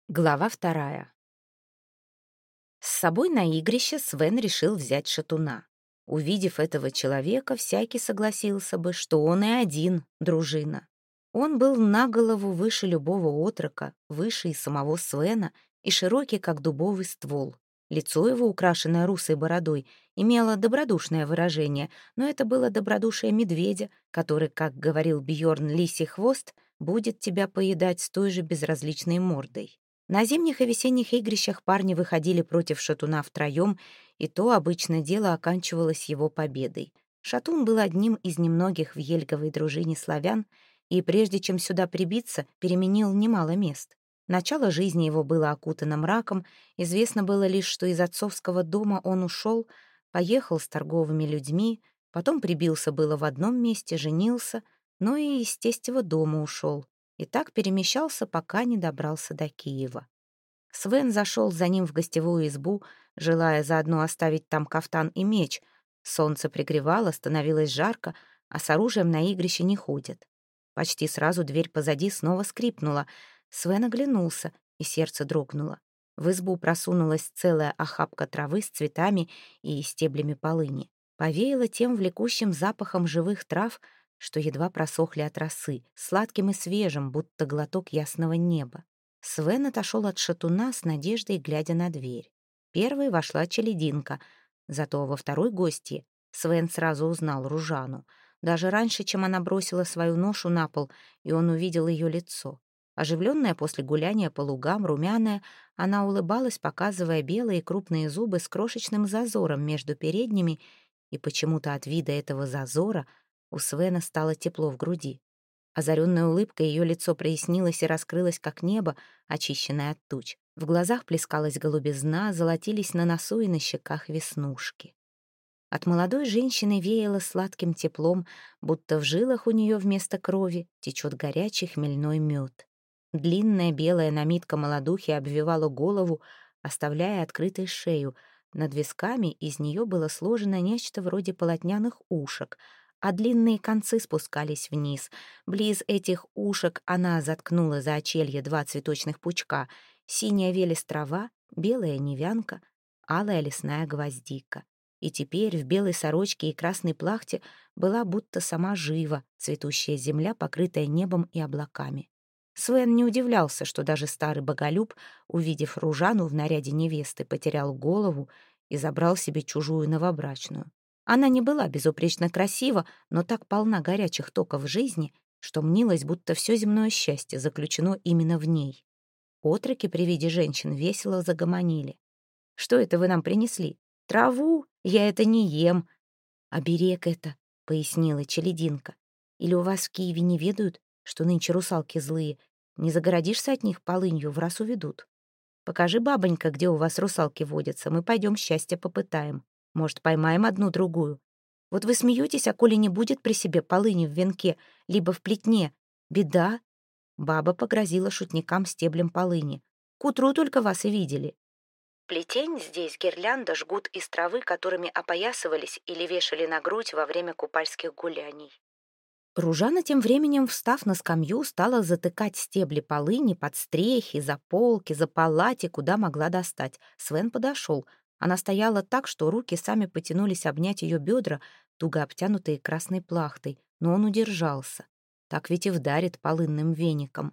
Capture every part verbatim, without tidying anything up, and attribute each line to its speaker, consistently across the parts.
Speaker 1: Глава вторая. С собой на игрище Свен решил взять шатуна. Увидев этого человека, всякий согласился бы, что он и один дружина. Он был на голову выше любого отрока, выше и самого Свена, и широкий, как дубовый ствол. Лицо его, украшенное русой бородой, имело добродушное выражение, но это было добродушие медведя, который, как говорил Бьорн Лисий Хвост, будет тебя поедать с той же безразличной мордой. На зимних и весенних игрищах парни выходили против шатуна втроем, и то обычно дело оканчивалось его победой. Шатун был одним из немногих в Ельговой дружине славян, и прежде чем сюда прибиться, переменил немало мест. Начало жизни его было окутано мраком, известно было лишь, что из отцовского дома он ушел, поехал с торговыми людьми, потом прибился было в одном месте, женился, но и из тестевого дома ушел. И так перемещался, пока не добрался до Киева. Свен зашел за ним в гостевую избу, желая заодно оставить там кафтан и меч. Солнце пригревало, становилось жарко, а с оружием на игрище не ходят. Почти сразу дверь позади снова скрипнула. Свен оглянулся, и сердце дрогнуло. В избу просунулась целая охапка травы с цветами и стеблями полыни. Повеяло тем влекущим запахом живых трав, что едва просохли от росы, сладким и свежим, будто глоток ясного неба. Свен отошел от шатуна с надеждой, глядя на дверь. Первой вошла челединка, зато во второй гостье Свен сразу узнал Ружану, даже раньше, чем она бросила свою ношу на пол, и он увидел ее лицо. Оживленная после гуляния по лугам, румяная, она улыбалась, показывая белые крупные зубы с крошечным зазором между передними, и почему-то от вида этого зазора у Свена стало тепло в груди. Озаренная улыбкой ее лицо прояснилось и раскрылось, как небо, очищенное от туч. В глазах плескалась голубизна, золотились на носу и на щеках веснушки. От молодой женщины веяло сладким теплом, будто в жилах у нее вместо крови течет горячий хмельной мед. Длинная белая намитка молодухи обвивала голову, оставляя открытой шею. Над висками из нее было сложено нечто вроде полотняных ушек, а длинные концы спускались вниз. Близ этих ушек она заткнула за очелье два цветочных пучка: синяя велес трава, белая невянка, алая лесная гвоздика. И теперь в белой сорочке и красной плахте была будто сама жива, цветущая земля, покрытая небом и облаками. Свен не удивлялся, что даже старый боголюб, увидев Ружану в наряде невесты, потерял голову и забрал себе чужую новобрачную. Она не была безупречно красива, но так полна горячих токов жизни, что мнилось, будто все земное счастье заключено именно в ней. Отроки при виде женщин весело загомонили. «Что это вы нам принесли? Траву? Я это не ем». «Оберег это», — пояснила челединка. «Или у вас в Киеве не ведают, что нынче русалки злые? Не загородишься от них полынью, в раз уведут. Покажи, бабонька, где у вас русалки водятся, мы пойдем счастье попытаем. Может, поймаем одну-другую. Вот вы смеетесь, а коли не будет при себе полыни в венке, либо в плетне, беда». Баба погрозила шутникам стеблем полыни. «К утру только вас и видели». Плетень здесь гирлянда, жгут из травы, которыми опоясывались или вешали на грудь во время купальских гуляний. Ружана тем временем, встав на скамью, стала затыкать стебли полыни под стрехи, за полки, за палати, куда могла достать. Свен подошел. Она стояла так, что руки сами потянулись обнять ее бедра, туго обтянутые красной плахтой, но он удержался. Так ведь и вдарит полынным веником.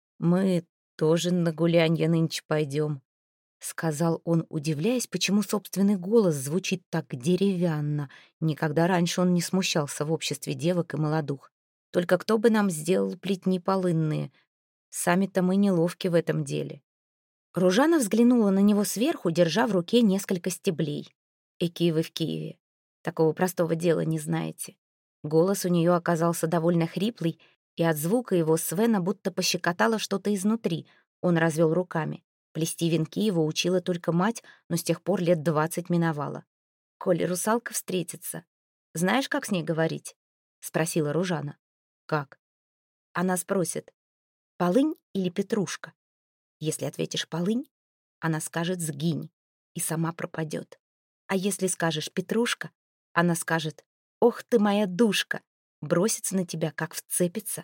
Speaker 1: «Мы тоже на гулянье нынче пойдем», — сказал он, удивляясь, почему собственный голос звучит так деревянно. Никогда раньше он не смущался в обществе девок и молодух. «Только кто бы нам сделал плетни полынные? Сами-то мы неловки в этом деле». Ружана взглянула на него сверху, держа в руке несколько стеблей. «Эки вы в Киеве. Такого простого дела не знаете». Голос у нее оказался довольно хриплый, и от звука его Свена будто пощекотало что-то изнутри. Он развел руками. Плести венки его учила только мать, но с тех пор лет двадцать миновало. «Коли русалка встретится, знаешь, как с ней говорить?» — спросила Ружана. «Как?» Она спросит: «Полынь или петрушка?» Если ответишь «полынь», она скажет «сгинь» и сама пропадет. А если скажешь «петрушка», она скажет: «Ох ты моя душка!» бросится на тебя, как вцепится.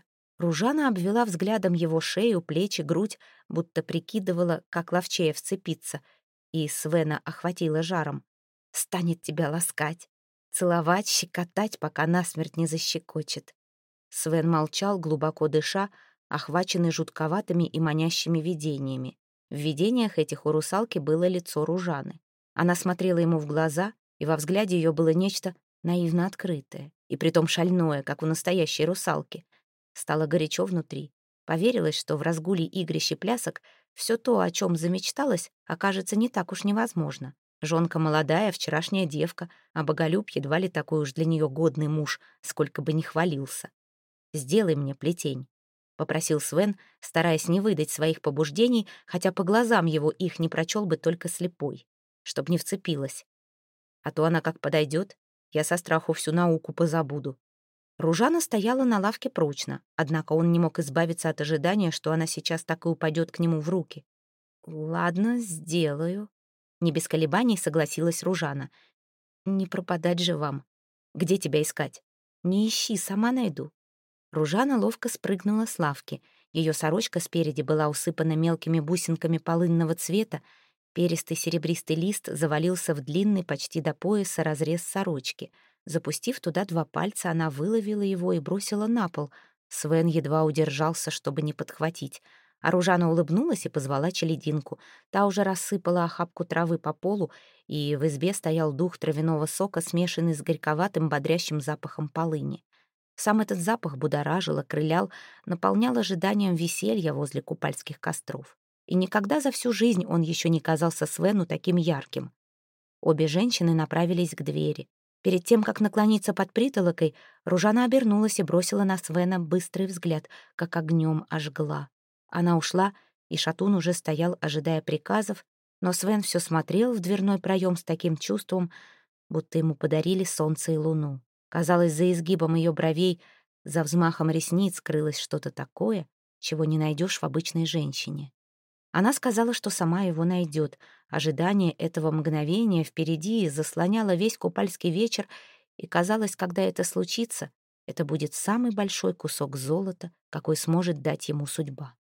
Speaker 1: Ружана обвела взглядом его шею, плечи, грудь, будто прикидывала, как ловчее вцепиться, и Свена охватила жаром. «Станет тебя ласкать, целовать, щекотать, пока насмерть не защекочет». Свен молчал, глубоко дыша, охваченный жутковатыми и манящими видениями. В видениях этих у русалки было лицо Ружаны. Она смотрела ему в глаза, и во взгляде ее было нечто наивно открытое, и притом шальное, как у настоящей русалки. Стало горячо внутри. Поверилось, что в разгуле игрищ и плясок все то, о чем замечталось, окажется не так уж невозможно. Жонка молодая, вчерашняя девка, а Боголюб едва ли такой уж для нее годный муж, сколько бы ни хвалился. «Сделай мне плетень», — попросил Свен, стараясь не выдать своих побуждений, хотя по глазам его их не прочел бы только слепой, чтоб не вцепилась. А то она как подойдет, я со страху всю науку позабуду. Ружана стояла на лавке прочно, однако он не мог избавиться от ожидания, что она сейчас так и упадет к нему в руки. «Ладно, сделаю», — не без колебаний согласилась Ружана. «Не пропадать же вам. Где тебя искать? Не ищи, сама найду». Ружана ловко спрыгнула с лавки. Ее сорочка спереди была усыпана мелкими бусинками полынного цвета, перистый серебристый лист завалился в длинный почти до пояса разрез сорочки. Запустив туда два пальца, она выловила его и бросила на пол. Свен едва удержался, чтобы не подхватить. А Ружана улыбнулась и позвала челединку. Та уже рассыпала охапку травы по полу, и в избе стоял дух травяного сока, смешанный с горьковатым бодрящим запахом полыни. Сам этот запах будоражил, окрылял, наполнял ожиданием веселья возле купальских костров. И никогда за всю жизнь он еще не казался Свену таким ярким. Обе женщины направились к двери. Перед тем, как наклониться под притолокой, Ружана обернулась и бросила на Свена быстрый взгляд, как огнем ожгла. Она ушла, и шатун уже стоял, ожидая приказов, но Свен все смотрел в дверной проем с таким чувством, будто ему подарили солнце и луну. Казалось, за изгибом ее бровей, за взмахом ресниц скрылось что-то такое, чего не найдешь в обычной женщине. Она сказала, что сама его найдет. Ожидание этого мгновения впереди заслоняло весь купальский вечер, и казалось, когда это случится, это будет самый большой кусок золота, какой сможет дать ему судьба.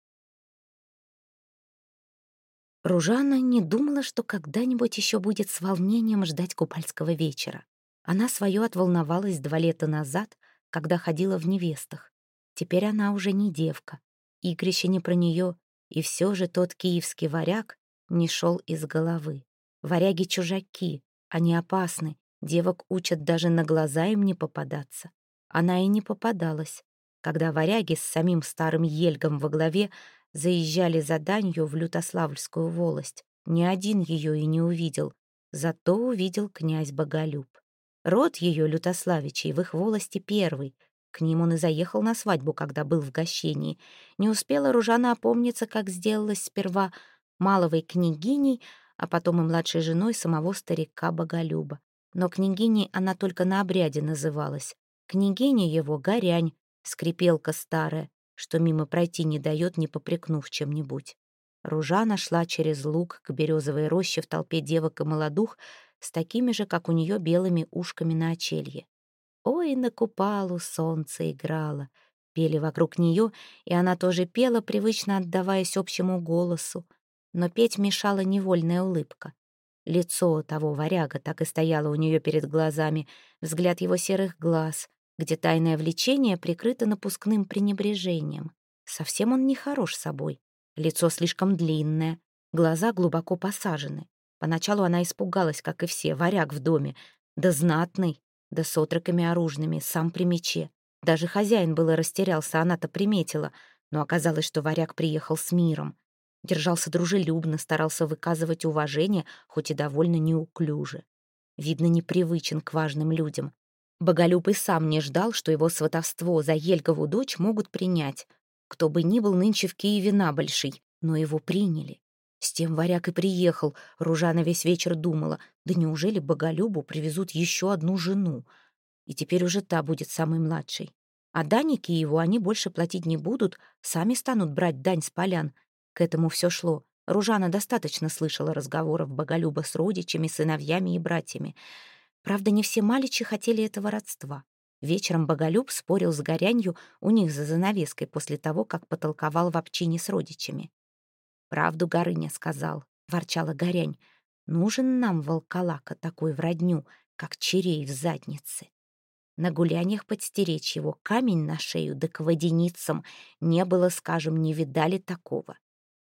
Speaker 1: Ружана не думала, что когда-нибудь еще будет с волнением ждать купальского вечера. Она свое отволновалась два лета назад, когда ходила в невестах. Теперь она уже не девка. Игрище не про нее, и все же тот киевский варяг не шел из головы. Варяги чужаки, они опасны, девок учат даже на глаза им не попадаться. Она и не попадалась. Когда варяги с самим старым Ельгом во главе заезжали за данью в Лютославльскую волость, ни один ее и не увидел, зато увидел князь Боголюб. Род ее, Лютославичей, в их волости первый. К ним он и заехал на свадьбу, когда был в гощении. Не успела Ружана опомниться, как сделалась сперва маловой княгиней, а потом и младшей женой самого старика Боголюба. Но княгиней она только на обряде называлась. Княгиня его — Горянь, скрипелка старая, что мимо пройти не дает, не попрекнув чем-нибудь. Ружана шла через луг к березовой роще в толпе девок и молодух с такими же, как у нее, белыми ушками на очелье. «Ой, на купалу солнце играло», пели вокруг нее, и она тоже пела, привычно отдаваясь общему голосу. Но петь мешала невольная улыбка. Лицо того варяга так и стояло у нее перед глазами, взгляд его серых глаз, где тайное влечение прикрыто напускным пренебрежением. Совсем он не хорош собой. Лицо слишком длинное, глаза глубоко посажены. Поначалу она испугалась, как и все, варяг в доме, да знатный, да с отроками оружными, сам при мече. Даже хозяин было растерялся, она-то приметила, но оказалось, что варяг приехал с миром. Держался дружелюбно, старался выказывать уважение, хоть и довольно неуклюже. Видно, непривычен к важным людям. Боголюб и сам не ждал, что его сватовство за Ельгову дочь могут принять. Кто бы ни был нынче в Киеве набольший, но его приняли. С тем варяг и приехал. Ружана весь вечер думала, да неужели Боголюбу привезут еще одну жену? И теперь уже та будет самой младшей. А даники его они больше платить не будут, сами станут брать дань с полян. К этому все шло. Ружана достаточно слышала разговоров Боголюба с родичами, сыновьями и братьями. Правда, не все маличи хотели этого родства. Вечером Боголюб спорил с Горянью у них за занавеской после того, как потолковал в общине с родичами. «Правду Горыня сказал», — ворчала Горянь. «Нужен нам волколака такой в родню, как черей в заднице. На гуляниях подстеречь его, камень на шею, да к водяницам. Не было, скажем, не видали такого.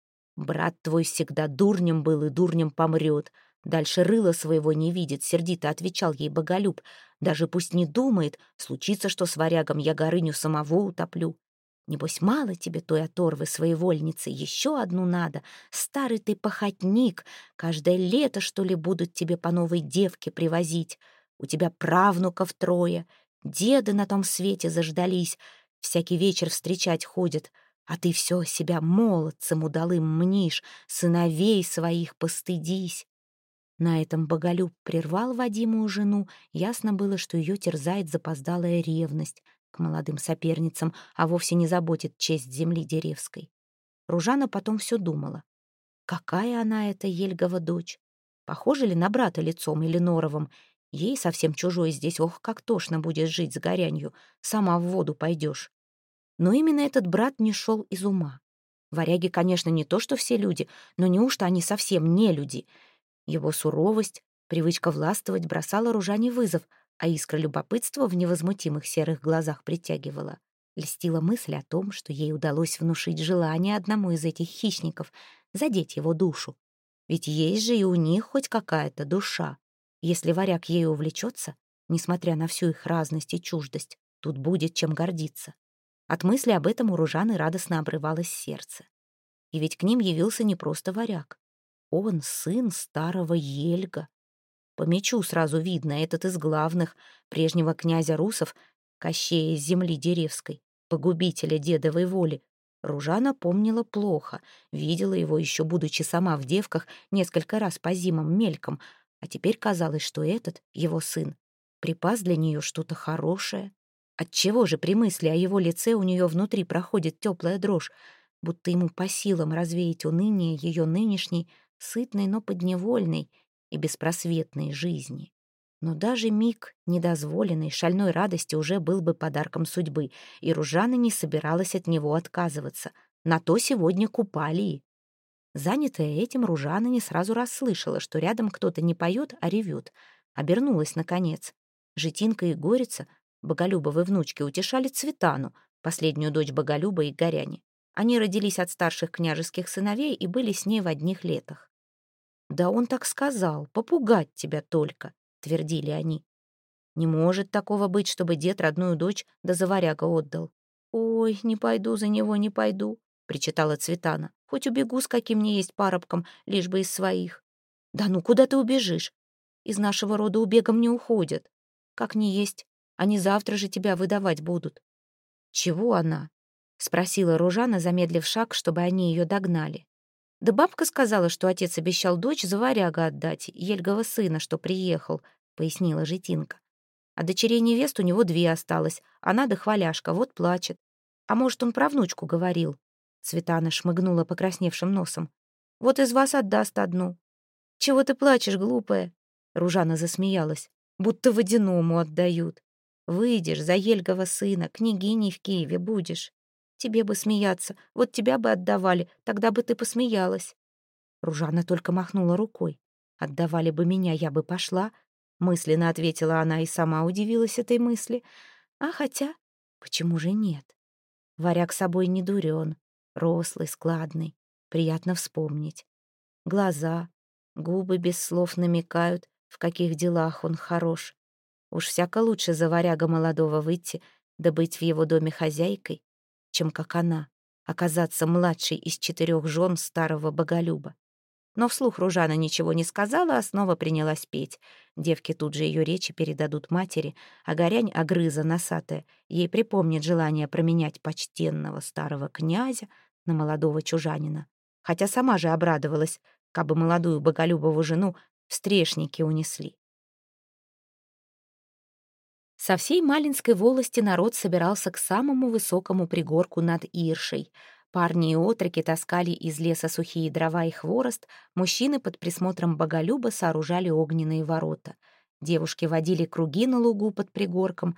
Speaker 1: Брат твой всегда дурнем был и дурнем помрет. Дальше рыла своего не видит», — сердито отвечал ей Боголюб. «Даже пусть не думает, случится, что с варягом я Горыню самого утоплю. Небось, мало тебе той оторвы своевольницы, еще одну надо. Старый ты похотник, каждое лето, что ли, будут тебе по новой девке привозить. У тебя правнуков трое, деды на том свете заждались, всякий вечер встречать ходят, а ты все себя молодцем удалым мнишь, сыновей своих постыдись». На этом Боголюб прервал Вадимую жену. Ясно было, что ее терзает запоздалая ревность к молодым соперницам, а вовсе не заботит честь земли деревской. Ружана потом все думала. Какая она, эта Ельгова дочь? Похожа ли на брата лицом или норовом? Ей совсем чужой здесь, ох, как тошно будет жить с Горянью. Сама в воду пойдешь. Но именно этот брат не шел из ума. Варяги, конечно, не то что все люди, но неужто они совсем не люди? Его суровость, привычка властвовать бросала Ружане вызов, а искра любопытства в невозмутимых серых глазах притягивала. Льстила мысль о том, что ей удалось внушить желание одному из этих хищников задеть его душу. Ведь есть же и у них хоть какая-то душа. Если варяг ею увлечется, несмотря на всю их разность и чуждость, тут будет чем гордиться. От мысли об этом у Ружаны радостно обрывалось сердце. И ведь к ним явился не просто варяг. Он сын старого Ельга. По мечу сразу видно, этот из главных, прежнего князя русов, Кощея из земли деревской, погубителя дедовой воли. Ружана помнила плохо, видела его еще будучи сама в девках несколько раз по зимам мельком, а теперь казалось, что этот, его сын, припас для нее что-то хорошее. Отчего же при мысли о его лице у нее внутри проходит теплая дрожь, будто ему по силам развеять уныние ее нынешней, сытной, но подневольной и беспросветной жизни. Но даже миг недозволенной шальной радости уже был бы подарком судьбы, и Ружана не собиралась от него отказываться. На то сегодня купалии. Занятая этим, Ружана не сразу расслышала, что рядом кто-то не поет, а ревет. Обернулась, наконец. Житинка и Горица, Боголюбовы внучки, утешали Цветану, последнюю дочь Боголюба и Горяни. Они родились от старших княжеских сыновей и были с ней в одних летах. «Да он так сказал, попугать тебя только», — твердили они. «Не может такого быть, чтобы дед родную дочь да за варяга отдал». «Ой, не пойду за него, не пойду», — причитала Цветана. «Хоть убегу с каким ни есть парубком, лишь бы из своих». «Да ну, куда ты убежишь? Из нашего рода убегом не уходят. Как ни есть, они завтра же тебя выдавать будут». «Чего она?» — спросила Ружана, замедлив шаг, чтобы они ее догнали. «Да бабка сказала, что отец обещал дочь за варяга отдать, Ельгова сына, что приехал», — пояснила Житинка. «А дочерей невест у него две осталось, она да хваляшка, вот плачет. А может, он про внучку говорил?» Цветана шмыгнула покрасневшим носом. «Вот из вас отдаст одну». «Чего ты плачешь, глупая?» Ружана засмеялась. «Будто водяному отдают. Выйдешь за Ельгова сына, княгиней в Киеве будешь. Тебе бы смеяться, вот тебя бы отдавали, тогда бы ты посмеялась». Ружана только махнула рукой. «Отдавали бы меня, я бы пошла», — мысленно ответила она и сама удивилась этой мысли. А хотя, почему же нет? Варяг собой не дурен, рослый, складный, приятно вспомнить. Глаза, губы без слов намекают, в каких делах он хорош. Уж всяко лучше за варяга молодого выйти, да быть в его доме хозяйкой, чем как она, оказаться младшей из четырех жен старого Боголюба. Но вслух Ружана ничего не сказала, а снова принялась петь. Девки тут же ее речи передадут матери, а Горянь, огрыза носатая, ей припомнит желание променять почтенного старого князя на молодого чужанина. Хотя сама же обрадовалась, кабы молодую Боголюбову жену встрешники унесли. Со всей Малинской волости народ собирался к самому высокому пригорку над Иршей. Парни и отроки таскали из леса сухие дрова и хворост, мужчины под присмотром Боголюба сооружали огненные ворота. Девушки водили круги на лугу под пригорком,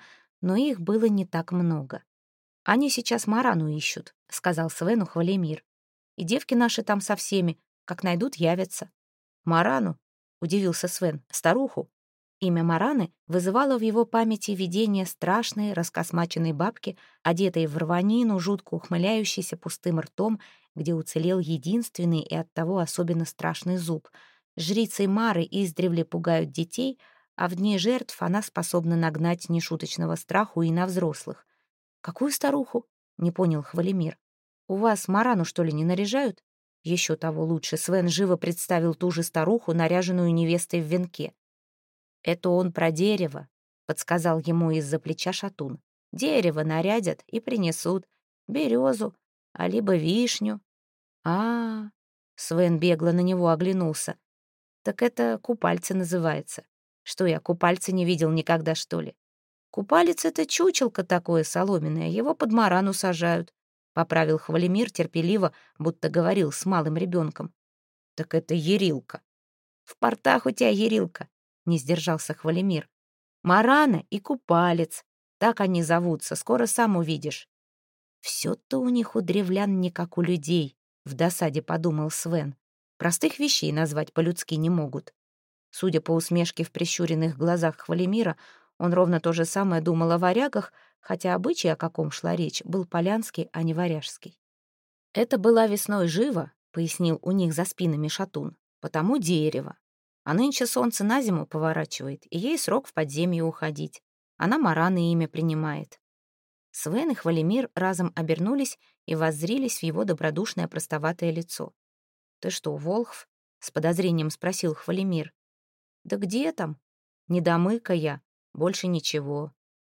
Speaker 1: но их было не так много. «Они сейчас Марану ищут», — сказал Свену Хвалемир. «И девки наши там со всеми, как найдут, явятся». «Марану?» — удивился Свен. «Старуху?» Имя Мараны вызывало в его памяти видение страшной, раскосмаченной бабки, одетой в рванину, жутко ухмыляющейся пустым ртом, где уцелел единственный и оттого особенно страшный зуб. Жрицей Мары издревле пугают детей, а в дни жертв она способна нагнать нешуточного страху и на взрослых. «Какую старуху?» — не понял Хвалемир. «У вас Марану, что ли, не наряжают?» Еще того лучше Свен живо представил ту же старуху, наряженную невестой в венке. «Это он про дерево», — подсказал ему из-за плеча шатун. «Дерево нарядят и принесут. Березу, а либо вишню». А, -а, -а Свен бегло на него оглянулся. «Так это купальце называется. Что я, купальце не видел никогда, что ли?» «Купалец — это чучелко такое соломенное, его под Марану сажают», — поправил Хвалемир терпеливо, будто говорил с малым ребенком. «Так это Ярилка». «В портах у тебя Ярилка», — не сдержался Хвалемир. «Марана и Купалец. Так они зовутся, скоро сам увидишь». «Все-то у них у древлян не как у людей», — в досаде подумал Свен. «Простых вещей назвать по-людски не могут». Судя по усмешке в прищуренных глазах Хвалемира, он ровно то же самое думал о варягах, хотя обычай, о каком шла речь, был полянский, а не варяжский. «Это была весной жива», — пояснил у них за спинами шатун, «потому дерево. А нынче солнце на зиму поворачивает, и ей срок в подземье уходить. Она Мараны имя принимает». Свен и Хвалемир разом обернулись и воззрились в его добродушное простоватое лицо. «Ты что, волхв?» — с подозрением спросил Хвалемир. «Да где там? Недомыка я, больше ничего».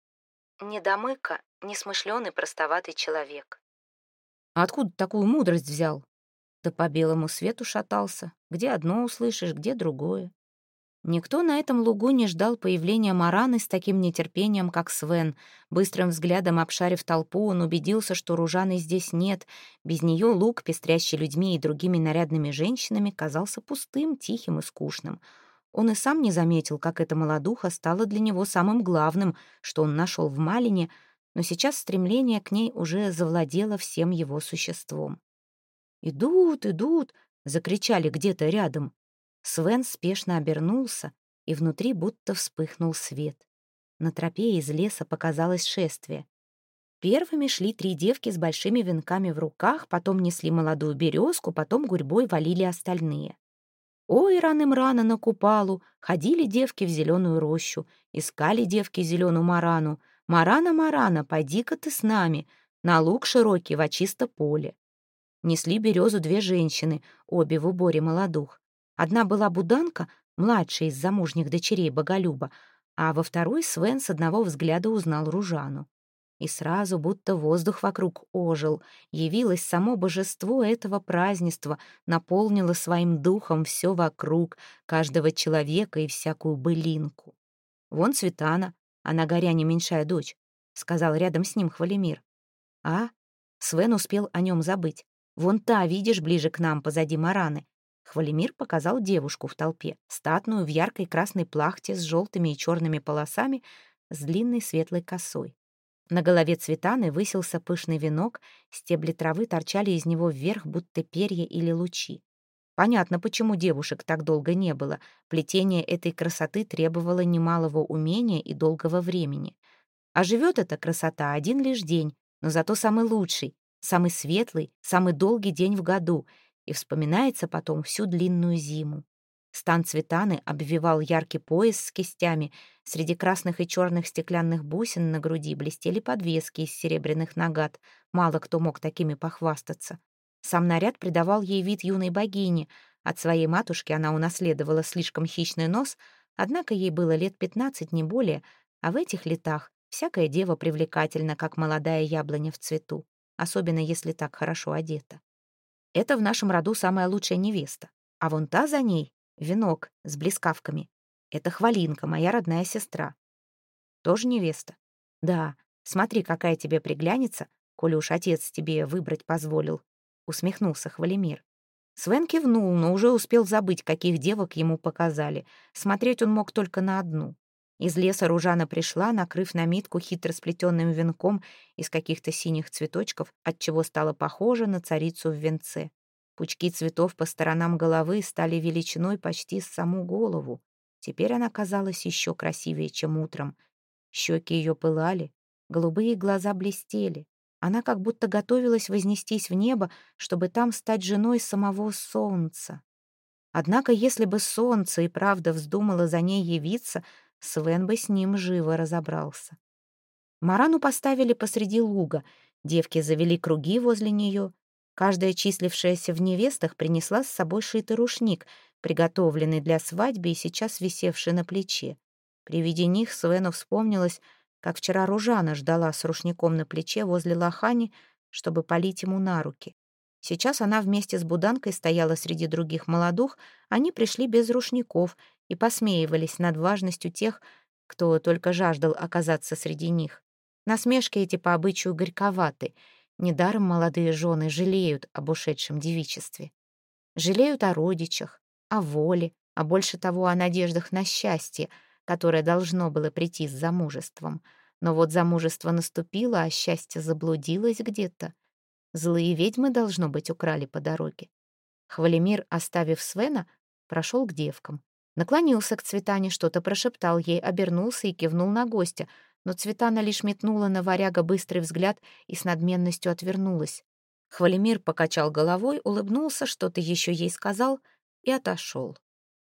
Speaker 1: Недомыка — несмышленый простоватый человек. «А откуда такую мудрость взял?» «Да по белому свету шатался. Где одно услышишь, где другое». Никто на этом лугу не ждал появления Мараны с таким нетерпением, как Свен. Быстрым взглядом обшарив толпу, он убедился, что Ружаны здесь нет. Без нее луг, пестрящий людьми и другими нарядными женщинами, казался пустым, тихим и скучным. Он и сам не заметил, как эта молодуха стала для него самым главным, что он нашел в Малине, но сейчас стремление к ней уже завладело всем его существом. «Идут, идут!» — закричали где-то рядом. Свен спешно обернулся, и внутри будто вспыхнул свет. На тропе из леса показалось шествие. Первыми шли три девки с большими венками в руках, потом несли молодую березку, потом гурьбой валили остальные. Ой, рано-рано на Купалу ходили девки в зеленую рощу, искали девки зеленую Марану. «Марана, Марана, пойди-ка ты с нами, на луг широкий, во чисто поле». Несли березу две женщины, обе в уборе молодух. Одна была буданка, младшая из замужних дочерей Боголюба, а во второй Свен с одного взгляда узнал Ружану. И сразу, будто воздух вокруг ожил, явилось само божество этого празднества, наполнило своим духом все вокруг, каждого человека и всякую былинку. «Вон Цветана, она горяне меньшая дочь», — сказал рядом с ним Хвалемир. «А?» — Свен успел о нем забыть. «Вон та, видишь, ближе к нам, позади Мараны». Хвалемир показал девушку в толпе, статную в яркой красной плахте с желтыми и черными полосами, с длинной светлой косой. На голове Цветаны высился пышный венок, стебли травы торчали из него вверх, будто перья или лучи. Понятно, почему девушек так долго не было. Плетение этой красоты требовало немалого умения и долгого времени. А живет эта красота один лишь день, но зато самый лучший, самый светлый, самый долгий день в году, и вспоминается потом всю длинную зиму. Стан Цветаны обвивал яркий пояс с кистями, среди красных и черных стеклянных бусин на груди блестели подвески из серебряных нагат, мало кто мог такими похвастаться. Сам наряд придавал ей вид юной богини, от своей матушки она унаследовала слишком хищный нос, однако ей было лет пятнадцать, не более, а в этих летах всякая дева привлекательна, как молодая яблоня в цвету, особенно если так хорошо одета. Это в нашем роду самая лучшая невеста, а вон та за ней — венок с блескавками. Это Хвалинка, моя родная сестра. Тоже невеста? Да, смотри, какая тебе приглянется, коли уж отец тебе выбрать позволил, усмехнулся Хвалемир. Свен кивнул, но уже успел забыть, каких девок ему показали. Смотреть он мог только на одну. Из леса Ружана пришла, накрыв намитку хитро сплетенным венком из каких-то синих цветочков, отчего стала похожа на царицу в венце. Пучки цветов по сторонам головы стали величиной почти с саму голову. Теперь она казалась еще красивее, чем утром. Щеки ее пылали, голубые глаза блестели. Она как будто готовилась вознестись в небо, чтобы там стать женой самого солнца. Однако, если бы солнце и правда вздумало за ней явиться, Свен бы с ним живо разобрался. Марану поставили посреди луга, девки завели круги возле нее. Каждая, числившаяся в невестах, принесла с собой шитый рушник, приготовленный для свадьбы и сейчас висевший на плече. При виде них Свену вспомнилось, как вчера Ружана ждала с рушником на плече возле лохани, чтобы полить ему на руки. Сейчас она вместе с Буданкой стояла среди других молодух, они пришли без рушников и посмеивались над важностью тех, кто только жаждал оказаться среди них. Насмешки эти по обычаю горьковаты. Недаром молодые жены жалеют об ушедшем девичестве. Жалеют о родичах, о воле, а больше того о надеждах на счастье, которое должно было прийти с замужеством. Но вот замужество наступило, а счастье заблудилось где-то. Злые ведьмы, должно быть, украли по дороге. Хвалемир, оставив Свена, прошел к девкам. Наклонился к Цветане, что-то прошептал ей, обернулся и кивнул на гостя, но Цветана лишь метнула на варяга быстрый взгляд и с надменностью отвернулась. Хвалемир покачал головой, улыбнулся, что-то еще ей сказал и отошел.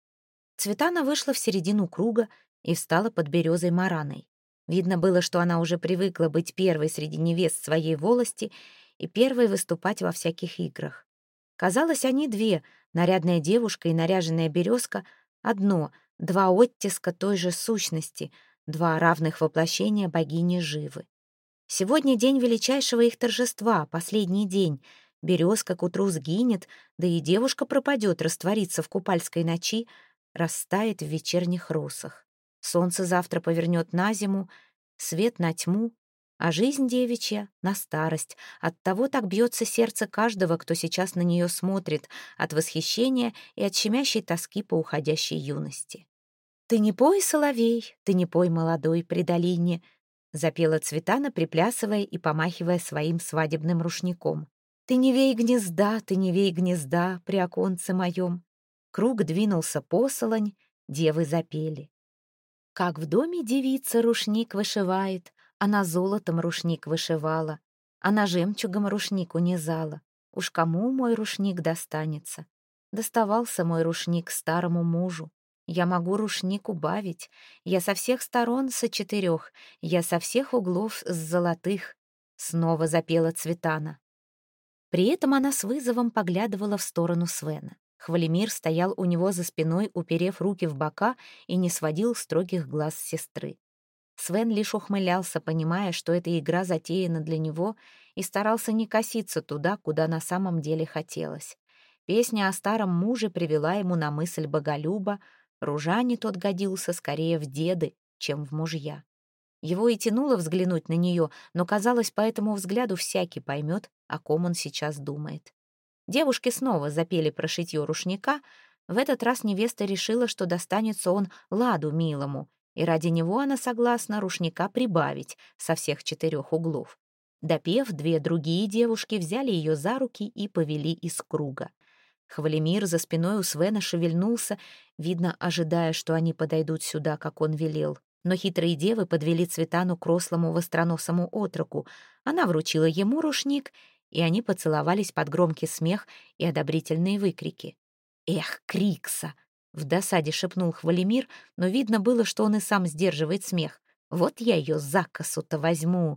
Speaker 1: Цветана вышла в середину круга и встала под березой Мараной. Видно было, что она уже привыкла быть первой среди невест своей волости и первой выступать во всяких играх. Казалось, они две, нарядная девушка и наряженная березка, одно, два оттиска той же сущности, два равных воплощения богини Живы. Сегодня день величайшего их торжества, последний день. Березка к утру сгинет, да и девушка пропадет, растворится в купальской ночи, растает в вечерних росах. Солнце завтра повернет на зиму, свет на тьму, а жизнь девичья — на старость. Оттого так бьется сердце каждого, кто сейчас на нее смотрит, от восхищения и от щемящей тоски по уходящей юности. «Ты не пой, соловей, ты не пой, молодой, при долине», — запела Цветана, приплясывая и помахивая своим свадебным рушником. «Ты не вей гнезда, ты не вей гнезда при оконце моем». Круг двинулся посолонь, девы запели. Как в доме девица рушник вышивает, она золотом рушник вышивала, она жемчугом рушник унизала. Уж кому мой рушник достанется? Доставался мой рушник старому мужу. Я могу рушник убавить, я со всех сторон со четырех, я со всех углов с золотых. Снова запела Цветана. При этом она с вызовом поглядывала в сторону Свена. Хвалемир стоял у него за спиной, уперев руки в бока, и не сводил строгих глаз сестры. Свен лишь ухмылялся, понимая, что эта игра затеяна для него, и старался не коситься туда, куда на самом деле хотелось. Песня о старом муже привела ему на мысль Боголюба. Ружане тот годился скорее в деды, чем в мужья. Его и тянуло взглянуть на нее, но, казалось, по этому взгляду всякий поймет, о ком он сейчас думает. Девушки снова запели про шитье рушника. В этот раз невеста решила, что достанется он ладу милому, и ради него она согласна рушника прибавить со всех четырех углов. Допев, две другие девушки взяли ее за руки и повели из круга. Хвалемир за спиной у Свена шевельнулся, видно, ожидая, что они подойдут сюда, как он велел. Но хитрые девы подвели Цветану к рослому востроносому отроку. Она вручила ему рушник, и они поцеловались под громкий смех и одобрительные выкрики. «Эх, Крикса!» — в досаде шепнул Хвалемир, но видно было, что он и сам сдерживает смех. «Вот я ее за косу-то возьму!»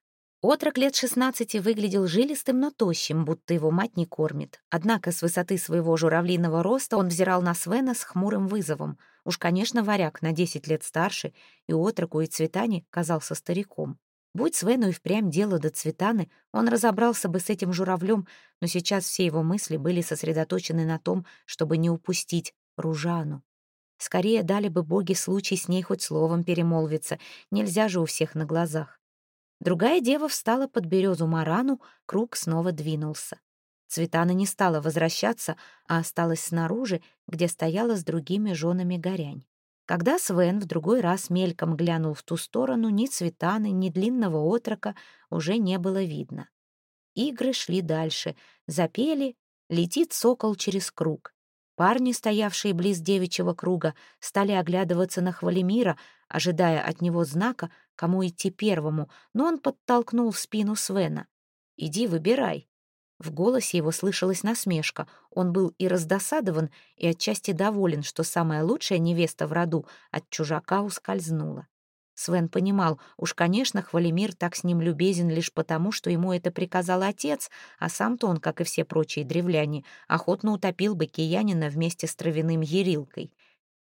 Speaker 1: Отрок лет шестнадцати выглядел жилистым, но тощим, будто его мать не кормит. Однако с высоты своего журавлиного роста он взирал на Свена с хмурым вызовом. Уж, конечно, варяг на десять лет старше, и отроку, и Цветане казался стариком. Будь Свену и впрямь дело до Цветаны, он разобрался бы с этим журавлем, но сейчас все его мысли были сосредоточены на том, чтобы не упустить Ружану. Скорее дали бы боги случай с ней хоть словом перемолвиться, нельзя же у всех на глазах. Другая дева встала под березу Марану, круг снова двинулся. Цветана не стала возвращаться, а осталась снаружи, где стояла с другими женами Горянь. Когда Свен в другой раз мельком глянул в ту сторону, ни Цветаны, ни длинного отрока уже не было видно. Игры шли дальше. Запели «Летит сокол через круг». Парни, стоявшие близ девичьего круга, стали оглядываться на Хвалемира, ожидая от него знака, кому идти первому, но он подтолкнул в спину Свена. «Иди, выбирай». В голосе его слышалась насмешка. Он был и раздосадован, и отчасти доволен, что самая лучшая невеста в роду от чужака ускользнула. Свен понимал, уж, конечно, Хвалемир так с ним любезен лишь потому, что ему это приказал отец, а сам-то он, как и все прочие древляне, охотно утопил бы киянина вместе с травяным ярилкой.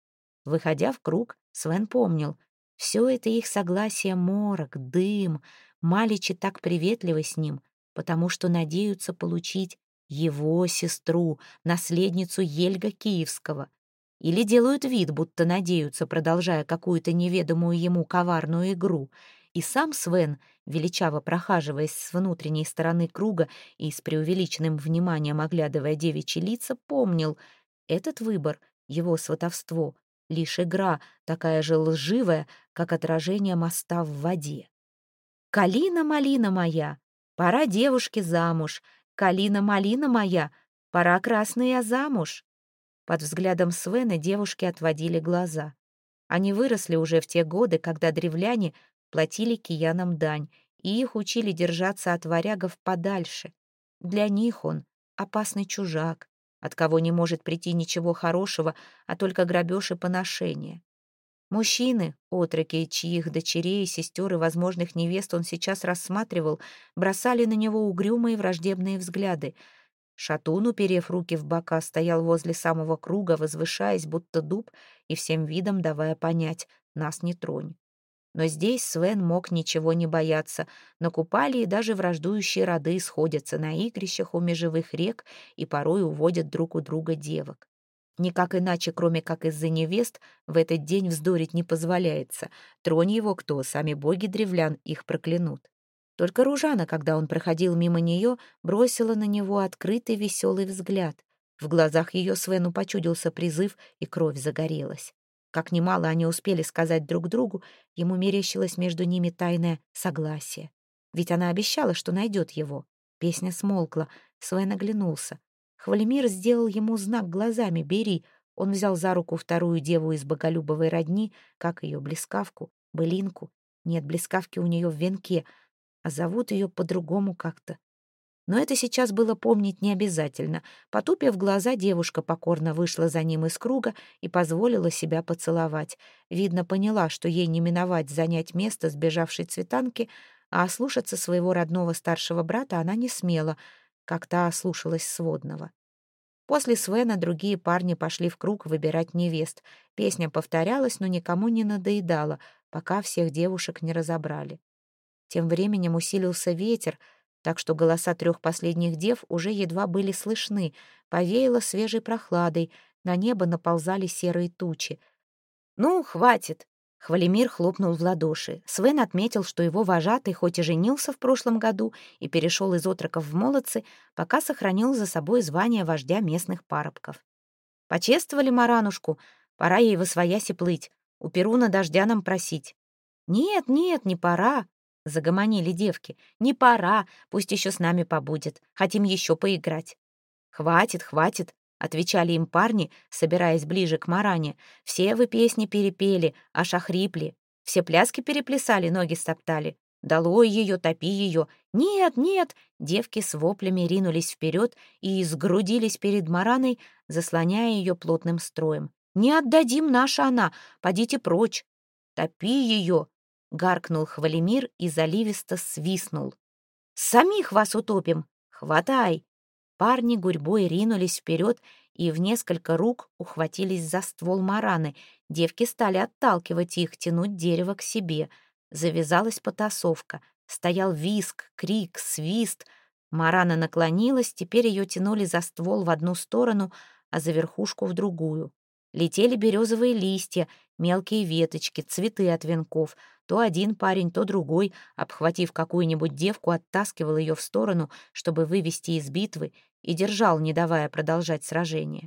Speaker 1: Выходя в круг, Свен помнил, все это их согласие морок, дым, маличи так приветливы с ним, потому что надеются получить его сестру, наследницу Ельга Киевского. Или делают вид, будто надеются, продолжая какую-то неведомую ему коварную игру. И сам Свен, величаво прохаживаясь с внутренней стороны круга и с преувеличенным вниманием оглядывая девичьи лица, помнил, этот выбор, его сватовство, лишь игра, такая же лживая, как отражение моста в воде. «Калина-малина моя, пора девушке замуж! Калина-малина моя, пора красная замуж!» Под взглядом Свена девушки отводили глаза. Они выросли уже в те годы, когда древляне платили киянам дань, и их учили держаться от варягов подальше. Для них он опасный чужак, от кого не может прийти ничего хорошего, а только грабеж и поношение. Мужчины, отроки, чьих дочерей, сестер и возможных невест он сейчас рассматривал, бросали на него угрюмые враждебные взгляды. Шатун, уперев руки в бока, стоял возле самого круга, возвышаясь, будто дуб, и всем видом давая понять: «Нас не тронь». Но здесь Свен мог ничего не бояться. На Купалии даже враждующие роды сходятся на игрищах у межевых рек и порой уводят друг у друга девок. Никак иначе, кроме как из-за невест, в этот день вздорить не позволяется. Тронь его кто, сами боги древлян их проклянут. Только Ружана, когда он проходил мимо нее, бросила на него открытый веселый взгляд. В глазах ее Свену почудился призыв, и кровь загорелась. Как немало они успели сказать друг другу, ему мерещилось между ними тайное согласие. Ведь она обещала, что найдет его. Песня смолкла, Свен оглянулся. Хвалемир сделал ему знак глазами «бери». Он взял за руку вторую деву из боголюбовой родни, как ее, Блескавку, Былинку. Нет, Блескавки у нее в венке, а зовут ее по-другому как-то. Но это сейчас было помнить не обязательно. Потупив глаза, девушка покорно вышла за ним из круга и позволила себя поцеловать. Видно, поняла, что ей не миновать занять место сбежавшей Цветанки, а ослушаться своего родного старшего брата она не смела, как та ослушалась сводного. После Свена другие парни пошли в круг выбирать невест. Песня повторялась, но никому не надоедала, пока всех девушек не разобрали. Тем временем усилился ветер, так что голоса трех последних дев уже едва были слышны. Повеяло свежей прохладой, на небо наползали серые тучи. «Ну, хватит!» — Хвалемир хлопнул в ладоши. Свен отметил, что его вожатый хоть и женился в прошлом году и перешел из отроков в молодцы, пока сохранил за собой звание вождя местных парубков. «Почествовали Маранушку, пора ей восвояси плыть, у Перуна дождя нам просить». «Нет, нет, не пора», — загомонили девки. «Не пора, пусть еще с нами побудет, хотим еще поиграть». «Хватит, хватит», — отвечали им парни, собираясь ближе к Маране. «Все вы песни перепели, аж охрипли. Все пляски переплясали, ноги стоптали. Долой ее, топи ее. Нет, нет!» Девки с воплями ринулись вперед и сгрудились перед Мараной, заслоняя ее плотным строем. «Не отдадим, наша она! Подите прочь! Топи ее!» — гаркнул Хвалемир и заливисто свистнул. «Самих вас утопим! Хватай!» Парни гурьбой ринулись вперед и в несколько рук ухватились за ствол Мараны. Девки стали отталкивать их, тянуть дерево к себе. Завязалась потасовка. Стоял визг, крик, свист. Марана наклонилась, теперь ее тянули за ствол в одну сторону, а за верхушку в другую. Летели березовые листья, мелкие веточки, цветы от венков. То один парень, то другой, обхватив какую-нибудь девку, оттаскивал ее в сторону, чтобы вывести из битвы, и держал, не давая продолжать сражение.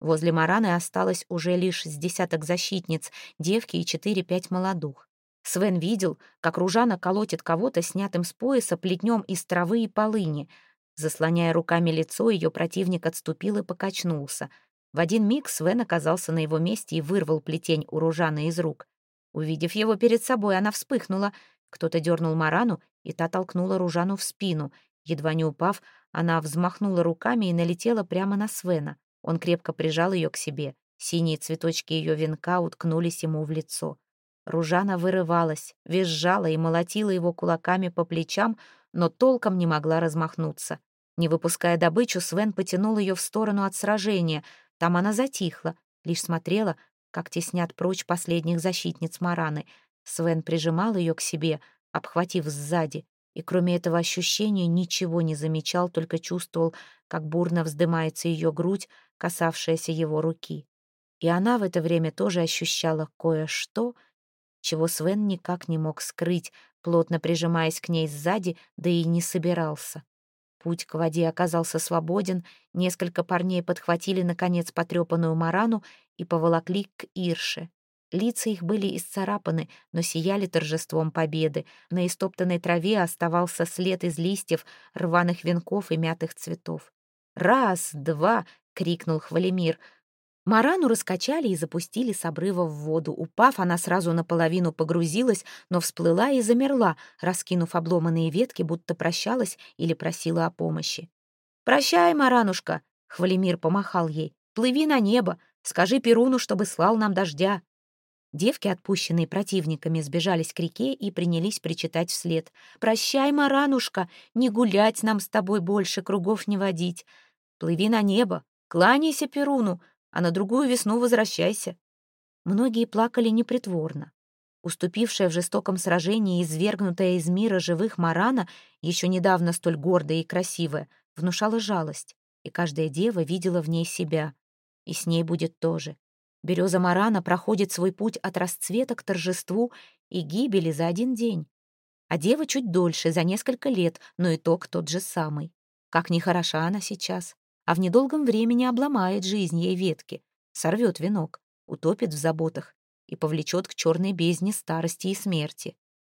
Speaker 1: Возле Мараны осталось уже лишь с десяток защитниц, девки и четыре-пять молодух. Свен видел, как Ружана колотит кого-то снятым с пояса плетнем из травы и полыни. Заслоняя руками лицо, ее противник отступил и покачнулся. В один миг Свен оказался на его месте и вырвал плетень у Ружаны из рук. Увидев его перед собой, она вспыхнула. Кто-то дернул Марану, и та толкнула Ружану в спину. Едва не упав, она взмахнула руками и налетела прямо на Свена. Он крепко прижал ее к себе. Синие цветочки ее венка уткнулись ему в лицо. Ружана вырывалась, визжала и молотила его кулаками по плечам, но толком не могла размахнуться. Не выпуская добычу, Свен потянул ее в сторону от сражения. Там она затихла, лишь смотрела, как теснят прочь последних защитниц Мараны. Свен прижимал ее к себе, обхватив сзади, и кроме этого ощущения ничего не замечал, только чувствовал, как бурно вздымается ее грудь, касавшаяся его руки. И она в это время тоже ощущала кое-что, чего Свен никак не мог скрыть, плотно прижимаясь к ней сзади, да и не собирался. Путь к воде оказался свободен, несколько парней подхватили, наконец, потрепанную Марану и поволокли к Ирше. Лица их были исцарапаны, но сияли торжеством победы. На истоптанной траве оставался след из листьев, рваных венков и мятых цветов. «Раз, два!» — крикнул Хвалемир. Марану раскачали и запустили с обрыва в воду. Упав, она сразу наполовину погрузилась, но всплыла и замерла, раскинув обломанные ветки, будто прощалась или просила о помощи. «Прощай, Маранушка!» — Хвалемир помахал ей. «Плыви на небо! Скажи Перуну, чтобы слал нам дождя!» Девки, отпущенные противниками, сбежались к реке и принялись причитать вслед. «Прощай, Маранушка! Не гулять нам с тобой больше, кругов не водить! Плыви на небо! Кланяйся Перуну! А на другую весну возвращайся». Многие плакали непритворно. Уступившая в жестоком сражении и извергнутая из мира живых Марана, еще недавно столь гордая и красивая, внушала жалость, и каждая дева видела в ней себя. И с ней будет тоже. Береза Марана проходит свой путь от расцвета к торжеству и гибели за один день. А дева чуть дольше, за несколько лет, но итог тот же самый. Как ни хороша она сейчас, а в недолгом времени обломает жизнь ей ветки, сорвет венок, утопит в заботах и повлечет к черной бездне старости и смерти.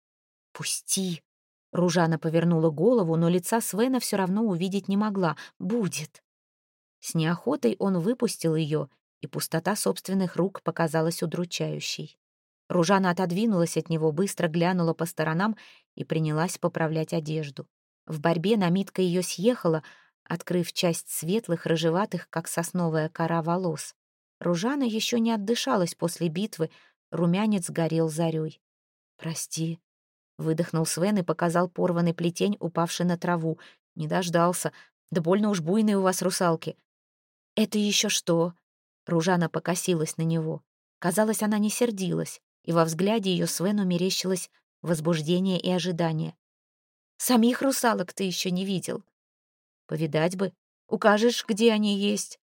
Speaker 1: «Пусти!» — Ружана повернула голову, но лица Свена все равно увидеть не могла. «Будет!» С неохотой он выпустил ее, и пустота собственных рук показалась удручающей. Ружана отодвинулась от него, быстро глянула по сторонам и принялась поправлять одежду. В борьбе намитка ее съехала, открыв часть светлых, рыжеватых, как сосновая кора, волос. Ружана еще не отдышалась после битвы, румянец горел зарей. «Прости», — выдохнул Свен и показал порванный плетень, упавший на траву. «Не дождался. Да больно уж буйные у вас русалки». «Это еще что?» Ружана покосилась на него. Казалось, она не сердилась, и во взгляде ее Свену мерещилось возбуждение и ожидание. «Самих русалок ты еще не видел?» «Повидать бы. Укажешь, где они есть?»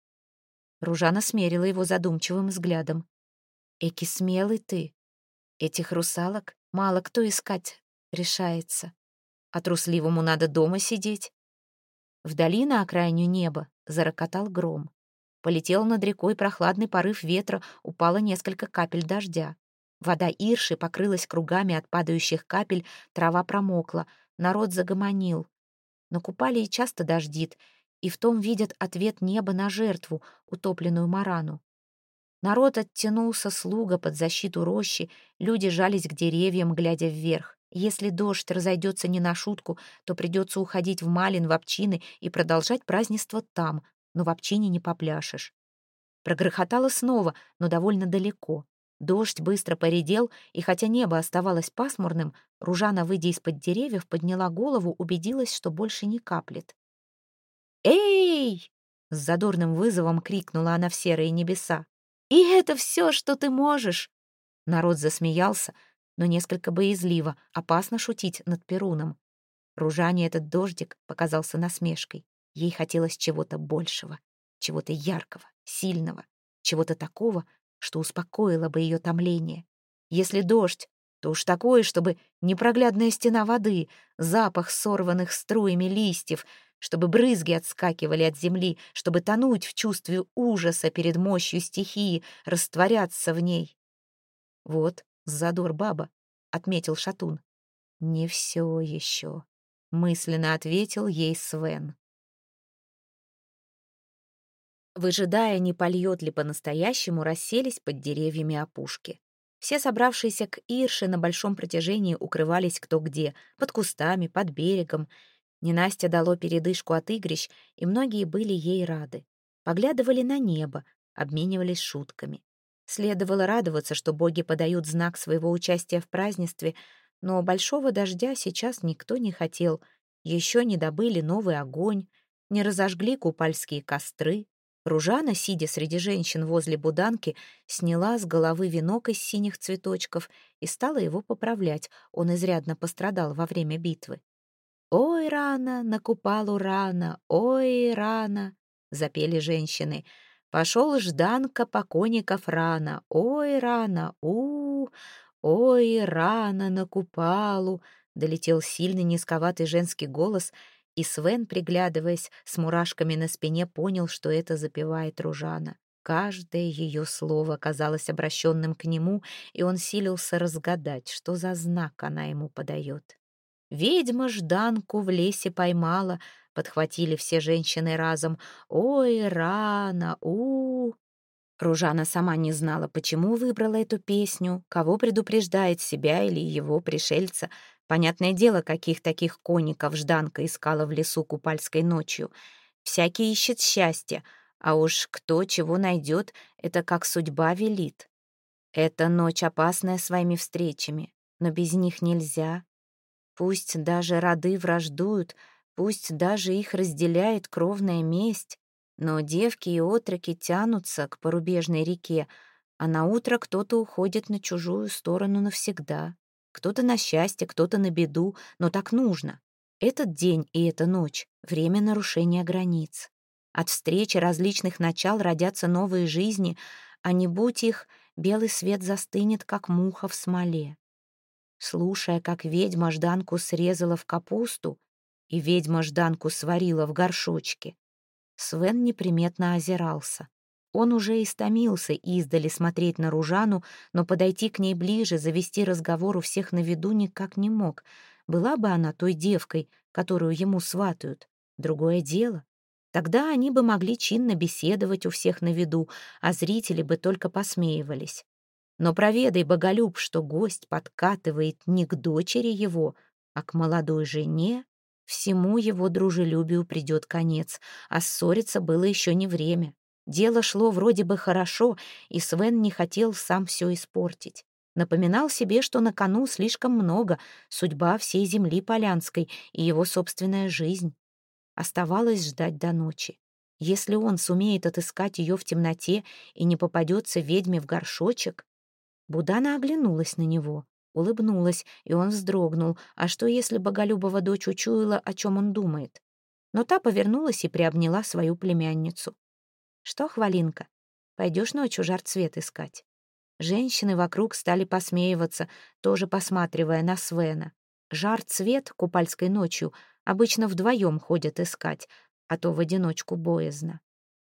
Speaker 1: Ружана смерила его задумчивым взглядом. «Эки смелый ты. Этих русалок мало кто искать решается. А трусливому надо дома сидеть». Вдали на окраине неба зарокотал гром. Полетел над рекой прохладный порыв ветра, упало несколько капель дождя. Вода Ирши покрылась кругами от падающих капель, трава промокла, народ загомонил. На Купалии часто дождит, и в том видят ответ неба на жертву, утопленную Марану. Народ оттянулся слуга под защиту рощи, люди жались к деревьям, глядя вверх. Если дождь разойдется не на шутку, то придется уходить в Малин, в общины и продолжать празднество там, но в общине не попляшешь. Прогрохотало снова, но довольно далеко. Дождь быстро поредел, и хотя небо оставалось пасмурным, Ружана, выйдя из-под деревьев, подняла голову, убедилась, что больше не каплет. «Эй!» — с задорным вызовом крикнула она в серые небеса. «И это все, что ты можешь!» Народ засмеялся, но несколько боязливо, опасно шутить над Перуном. Ружане этот дождик показался насмешкой. Ей хотелось чего-то большего, чего-то яркого, сильного, чего-то такого, что успокоило бы ее томление. Если дождь, то уж такое, чтобы непроглядная стена воды, запах сорванных струями листьев, чтобы брызги отскакивали от земли, чтобы тонуть в чувстве ужаса перед мощью стихии, растворяться в ней. «Вот задор баба», — отметил Шатун. «Не все еще», — мысленно ответил ей Свен. Выжидая, не польет ли по-настоящему, расселись под деревьями опушки. Все собравшиеся к Ирше на большом протяжении укрывались кто где, под кустами, под берегом. Ненастье дало передышку от игрищ, и многие были ей рады. Поглядывали на небо, обменивались шутками. Следовало радоваться, что боги подают знак своего участия в празднестве, но большого дождя сейчас никто не хотел. Еще не добыли новый огонь, не разожгли купальские костры. Ружана, сидя среди женщин возле буданки, сняла с головы венок из синих цветочков и стала его поправлять. Он изрядно пострадал во время битвы. «Ой, рано, на Купалу рано, ой, рано!» — запели женщины. «Пошел Жданка покойников рано, ой, рано, у, ой, рано на Купалу!» — долетел сильный низковатый женский голос, и Свен, приглядываясь с мурашками на спине, понял, что это запевает Ружана. Каждое ее слово казалось обращенным к нему, и он силился разгадать, что за знак она ему подает. «Ведьма Жданку в лесе поймала», — подхватили все женщины разом. «Ой, рано, у, Ружана сама не знала, почему выбрала эту песню, кого предупреждает, себя или его пришельца. Понятное дело, каких таких конников Жданка искала в лесу купальской ночью. Всякий ищет счастья, а уж кто чего найдет, это как судьба велит. Эта ночь опасная своими встречами, но без них нельзя. Пусть даже роды враждуют, пусть даже их разделяет кровная месть, но девки и отроки тянутся к порубежной реке, а наутро кто-то уходит на чужую сторону навсегда. Кто-то на счастье, кто-то на беду, но так нужно. Этот день и эта ночь — время нарушения границ. От встречи различных начал родятся новые жизни, а не будь их, белый свет застынет, как муха в смоле. Слушая, как ведьма Жданку срезала в капусту, и ведьма Жданку сварила в горшочке, Свен неприметно озирался. Он уже истомился издали смотреть на Ружану, но подойти к ней ближе, завести разговор у всех на виду никак не мог. Была бы она той девкой, которую ему сватают. Другое дело. Тогда они бы могли чинно беседовать у всех на виду, а зрители бы только посмеивались. Но проведай, боголюб, что гость подкатывает не к дочери его, а к молодой жене, всему его дружелюбию придет конец, а ссориться было еще не время. Дело шло вроде бы хорошо, и Свен не хотел сам все испортить. Напоминал себе, что на кону слишком много, судьба всей земли полянской и его собственная жизнь. Оставалось ждать до ночи. Если он сумеет отыскать ее в темноте и не попадется ведьме в горшочек... Будана оглянулась на него, улыбнулась, и он вздрогнул. А что, если Боголюбова дочь учуяла, о чем он думает? Но та повернулась и приобняла свою племянницу. «Что, Хвалинка, пойдешь ночью жар-цвет искать?» Женщины вокруг стали посмеиваться, тоже посматривая на Свена. Жар-цвет купальской ночью обычно вдвоем ходят искать, а то в одиночку боязно.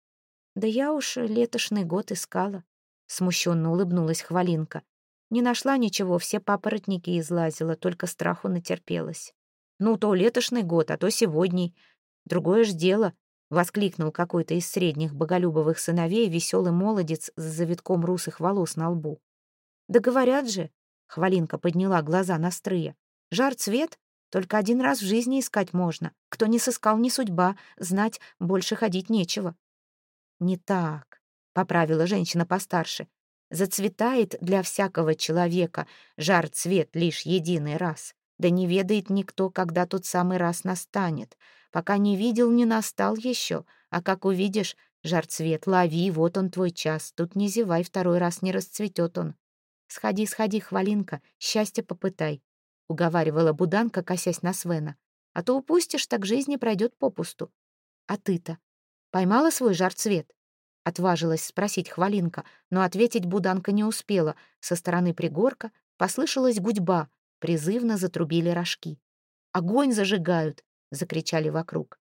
Speaker 1: «Да я уж летошный год искала», — смущенно улыбнулась Хвалинка. «Не нашла ничего, все папоротники излазила, только страху натерпелась». «Ну, то летошный год, а то сегодня. Другое ж дело», — воскликнул какой-то из средних Боголюбовых сыновей веселый молодец с завитком русых волос на лбу. «Да говорят же», — Хвалинка подняла глаза на стрыя, «жар-цвет только один раз в жизни искать можно. Кто не сыскал, не судьба, знать больше ходить нечего». «Не так», — поправила женщина постарше. «Зацветает для всякого человека жар-цвет лишь единый раз. Да не ведает никто, когда тот самый раз настанет. Пока не видел, не настал еще. А как увидишь, жар-цвет, лови, вот он твой час. Тут не зевай, второй раз не расцветет он. Сходи, сходи, Хвалинка, счастье попытай», — уговаривала Буданка, косясь на Свена. «А то упустишь, так жизнь пройдет попусту. А ты-то поймала свой жар-цвет?» — отважилась спросить Хвалинка, но ответить Буданка не успела. Со стороны пригорка послышалась гудьба, призывно затрубили рожки. «Огонь зажигают!» — закричали вокруг.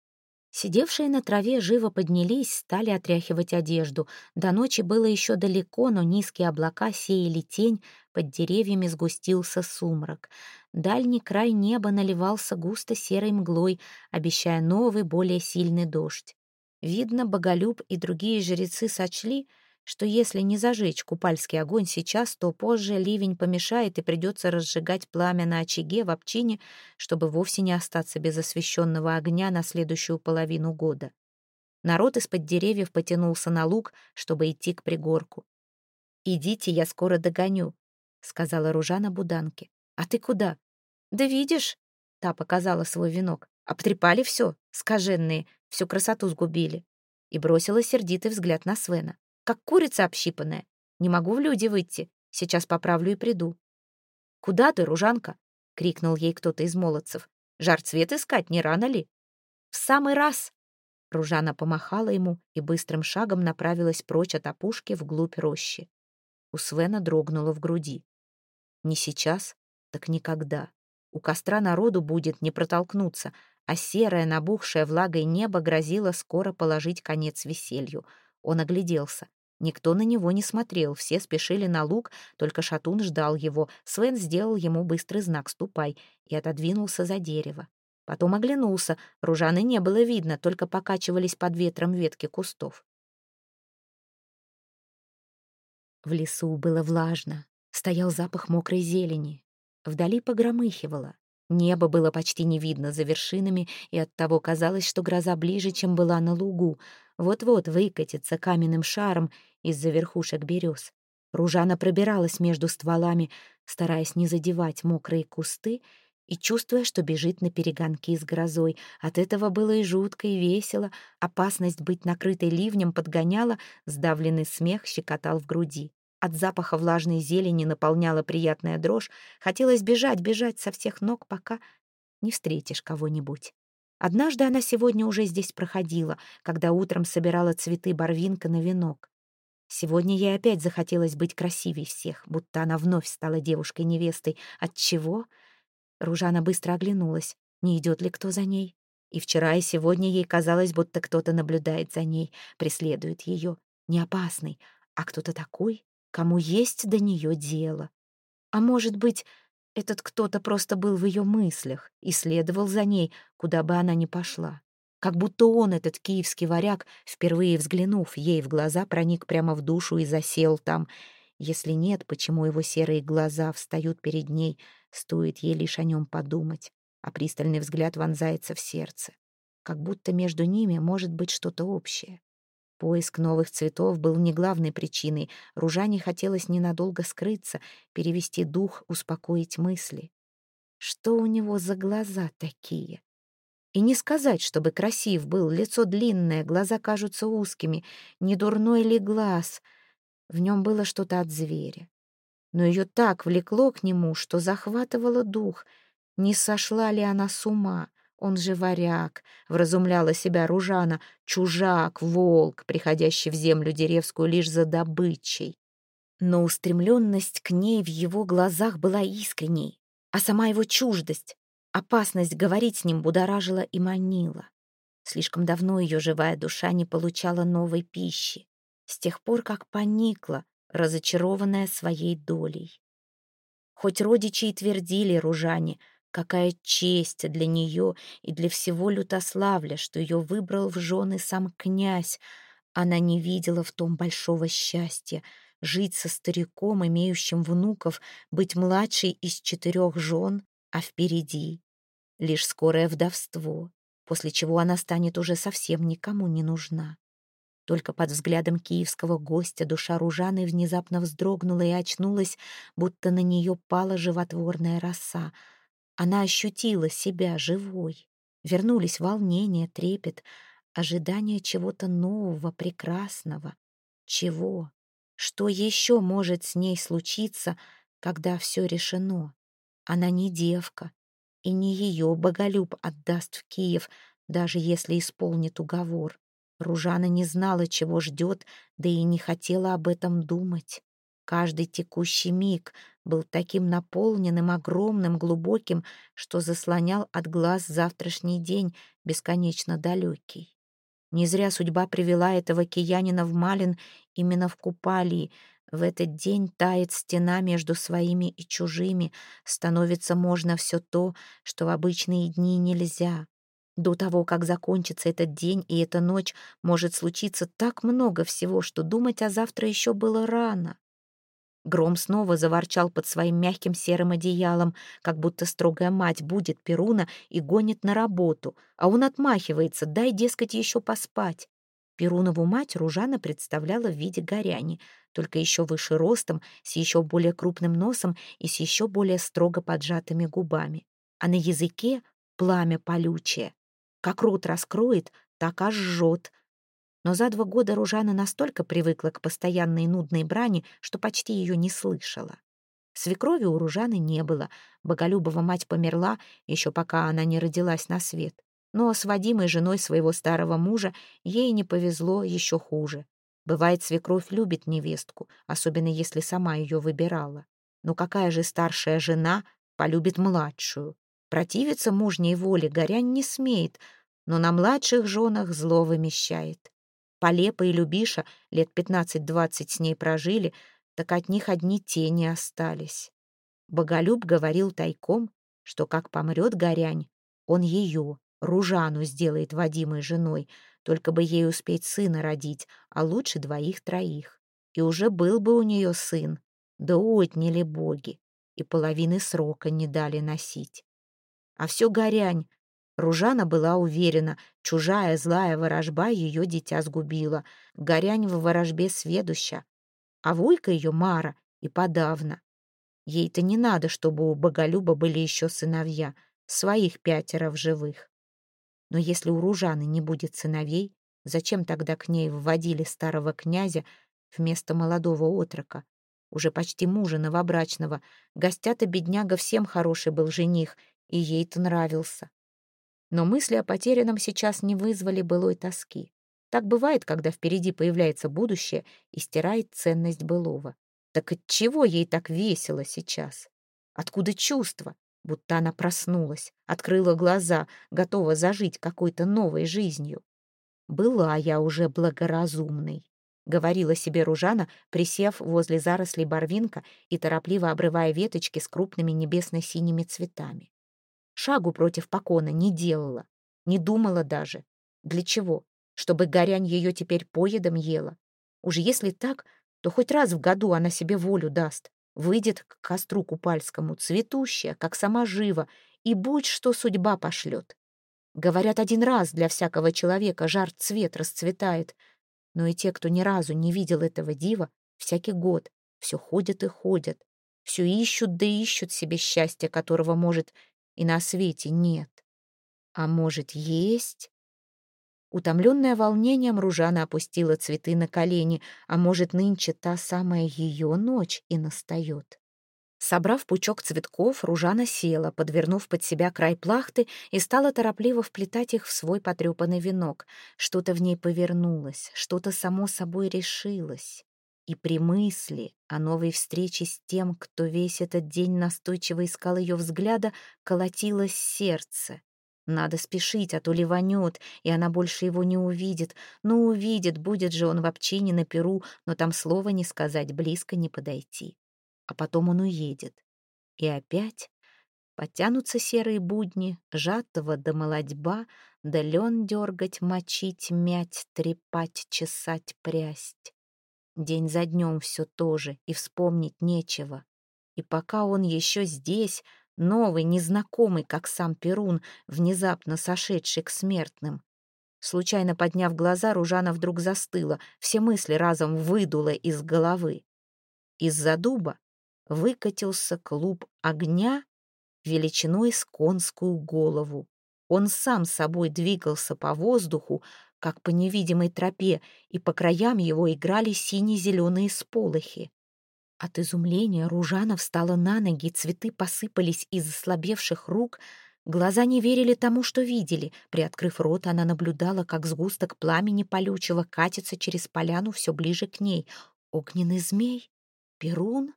Speaker 1: Сидевшие на траве живо поднялись, стали отряхивать одежду. До ночи было еще далеко, но низкие облака сеяли тень, под деревьями сгустился сумрак. Дальний край неба наливался густо серой мглой, обещая новый, более сильный дождь. Видно, Боголюб и другие жрецы сочли, что если не зажечь купальский огонь сейчас, то позже ливень помешает и придется разжигать пламя на очаге в общине, чтобы вовсе не остаться без освещенного огня на следующую половину года. Народ из-под деревьев потянулся на луг, чтобы идти к пригорку. «Идите, я скоро догоню», — сказала Ружана Буданке. «А ты куда?» «Да видишь», — та показала свой венок, «обтрепали все, скаженные, всю красоту сгубили». И бросила сердитый взгляд на Свена. «Как курица общипанная. Не могу в люди выйти. Сейчас поправлю и приду». «Куда ты, Ружанка?» — крикнул ей кто-то из молодцев. «Жар цвет искать, не рано ли?» «В самый раз!» Ружана помахала ему и быстрым шагом направилась прочь от опушки вглубь рощи. У Свена дрогнуло в груди. «Не сейчас, так никогда. У костра народу будет не протолкнуться, а серое, набухшее влагой небо грозило скоро положить конец веселью. Он огляделся. Никто на него не смотрел, все спешили на луг, только шатун ждал его. Свен сделал ему быстрый знак «ступай» и отодвинулся за дерево. Потом оглянулся, Ружаны не было видно, только покачивались под ветром ветки кустов. В лесу было влажно, стоял запах мокрой зелени. Вдали погромыхивало. Небо было почти не видно за вершинами, и оттого казалось, что гроза ближе, чем была на лугу. Вот-вот выкатится каменным шаром из-за верхушек берез. Ружана пробиралась между стволами, стараясь не задевать мокрые кусты, и чувствуя, что бежит на перегонки с грозой. От этого было и жутко, и весело. Опасность быть накрытой ливнем подгоняла, сдавленный смех щекотал в груди. От запаха влажной зелени наполняла приятная дрожь. Хотелось бежать, бежать со всех ног, пока не встретишь кого-нибудь. Однажды она сегодня уже здесь проходила, когда утром собирала цветы барвинка на венок. Сегодня ей опять захотелось быть красивей всех, будто она вновь стала девушкой-невестой. Отчего? Ружана быстро оглянулась, не идет ли кто за ней. И вчера, и сегодня ей казалось, будто кто-то наблюдает за ней, преследует ее. Не опасный, а кто-то такой, кому есть до нее дело. А может быть, этот кто-то просто был в ее мыслях и следовал за ней, куда бы она ни пошла. Как будто он, этот киевский варяг, впервые взглянув ей в глаза, проник прямо в душу и засел там. Если нет, почему его серые глаза встают перед ней, стоит ей лишь о нем подумать, а пристальный взгляд вонзается в сердце. Как будто между ними может быть что-то общее. Поиск новых цветов был не главной причиной. Ружане хотелось ненадолго скрыться, перевести дух, успокоить мысли. Что у него за глаза такие? И не сказать, чтобы красив был, лицо длинное, глаза кажутся узкими, не дурной ли глаз. В нем было что-то от зверя. Но ее так влекло к нему, что захватывало дух. Не сошла ли она с ума? Он же варяг, вразумляла себя Ружана, чужак, волк, приходящий в землю деревскую лишь за добычей. Но устремленность к ней в его глазах была искренней, а сама его чуждость, опасность говорить с ним будоражила и манила. Слишком давно ее живая душа не получала новой пищи, с тех пор, как поникла, разочарованная своей долей. Хоть родичи и твердили Ружане, какая честь для нее и для всего Лютославля, что ее выбрал в жены сам князь, она не видела в том большого счастья — жить со стариком, имеющим внуков, быть младшей из четырех жен, а впереди лишь скорое вдовство, после чего она станет уже совсем никому не нужна. Только под взглядом киевского гостя душа Ружаны внезапно вздрогнула и очнулась, будто на нее пала животворная роса. Она ощутила себя живой. Вернулись волнение, трепет, ожидание чего-то нового, прекрасного. Чего? Что еще может с ней случиться, когда все решено? Она не девка, и не ее Боголюб отдаст в Киев, даже если исполнит уговор. Ружана не знала, чего ждет, да и не хотела об этом думать. Каждый текущий миг был таким наполненным, огромным, глубоким, что заслонял от глаз завтрашний день, бесконечно далекий. Не зря судьба привела этого киянина в Малин именно в Купалии. В этот день тает стена между своими и чужими, становится можно все то, что в обычные дни нельзя. До того, как закончится этот день и эта ночь, может случиться так много всего, что думать о завтра еще было рано. Гром снова заворчал под своим мягким серым одеялом, как будто строгая мать будет Перуна и гонит на работу, а он отмахивается: дай, дескать, еще поспать. Перунову мать Ружана представляла в виде горяни, только еще выше ростом, с еще более крупным носом и с еще более строго поджатыми губами. А на языке пламя колючее. Как рот раскроет, так аж жжет. Но за два года Ружана настолько привыкла к постоянной нудной брани, что почти ее не слышала. Свекрови у Ружаны не было. Боголюбова мать померла, еще пока она не родилась на свет. Но с Вадимой, женой своего старого мужа, ей не повезло еще хуже. Бывает, свекровь любит невестку, особенно если сама ее выбирала. Но какая же старшая жена полюбит младшую? Противиться мужней воле Горянь не смеет, но на младших женах зло вымещает. Полепа и Любиша лет пятнадцать-двадцать с ней прожили, так от них одни тени остались. Боголюб говорил тайком, что как помрет Горянь, он ее, Ружану, сделает Вадимой женой, только бы ей успеть сына родить, а лучше двоих-троих. И уже был бы у нее сын, да отняли боги, и половины срока не дали носить. А все Горянь. Ружана была уверена, чужая злая ворожба ее дитя сгубила. Горянь в ворожбе сведуща, а вуйка ее Мара и подавно. Ей-то не надо, чтобы у Боголюба были еще сыновья, своих пятеро в живых. Но если у Ружаны не будет сыновей, зачем тогда к ней вводили старого князя вместо молодого отрока, уже почти мужа новобрачного? Гостята бедняга всем хороший был жених, и ей-то нравился. Но мысли о потерянном сейчас не вызвали былой тоски. Так бывает, когда впереди появляется будущее и стирает ценность былого. Так отчего ей так весело сейчас? Откуда чувство? Будто она проснулась, открыла глаза, готова зажить какой-то новой жизнью. «Была я уже благоразумной», — говорила себе Ружана, присев возле зарослей барвинка и торопливо обрывая веточки с крупными небесно-синими цветами. Шагу против покона не делала, не думала даже. Для чего? Чтобы Горянь ее теперь поедом ела? Уж если так, то хоть раз в году она себе волю даст, выйдет к костру купальскому, цветущая, как сама жива, и будь что судьба пошлет. Говорят, один раз для всякого человека жар цвет расцветает, но и те, кто ни разу не видел этого дива, всякий год все ходят и ходят, все ищут да ищут себе счастья, которого, может, и на свете нет. А может, есть? Утомленная волнением, Ружана опустила цветы на колени, а может, нынче та самая ее ночь и настает. Собрав пучок цветков, Ружана села, подвернув под себя край плахты, и стала торопливо вплетать их в свой потрепанный венок. Что-то в ней повернулось, что-то само собой решилось. И при мысли о новой встрече с тем, кто весь этот день настойчиво искал ее взгляда, колотилось сердце. Надо спешить, а то ливанет, и она больше его не увидит. Ну, увидит, будет же он в общине на Перу, но там слова не сказать, близко не подойти. А потом он уедет. И опять потянутся серые будни, жатва да молодьба, да лен дергать, мочить, мять, трепать, чесать, прясть. День за днем все то же, и вспомнить нечего. И пока он еще здесь, новый, незнакомый, как сам Перун, внезапно сошедший к смертным. Случайно подняв глаза, Ружана вдруг застыла, все мысли разом выдуло из головы. Из-за дуба выкатился клуб огня величиной с конскую голову. Он сам собой двигался по воздуху, как по невидимой тропе, и по краям его играли сине-зеленые сполохи. От изумления Ружана встала на ноги, цветы посыпались из ослабевших рук, глаза не верили тому, что видели. Приоткрыв рот, она наблюдала, как сгусток пламени колючего катится через поляну все ближе к ней. Огненный змей? Перун?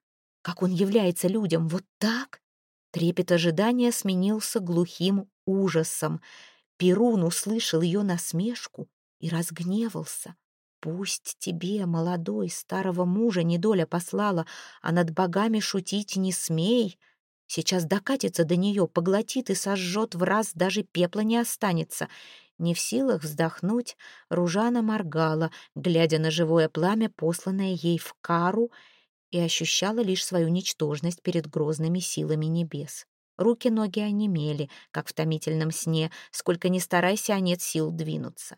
Speaker 1: как он является людям, вот так? Трепет ожидания сменился глухим ужасом. Перун услышал ее насмешку и разгневался. «Пусть тебе, молодой, старого мужа недоля послала, а над богами шутить не смей. Сейчас докатится до нее, поглотит и сожжет в раз, даже пепла не останется». Не в силах вздохнуть, Ружана моргала, глядя на живое пламя, посланное ей в кару, и ощущала лишь свою ничтожность перед грозными силами небес. Руки-ноги онемели, как в томительном сне, сколько ни старайся, а нет сил двинуться.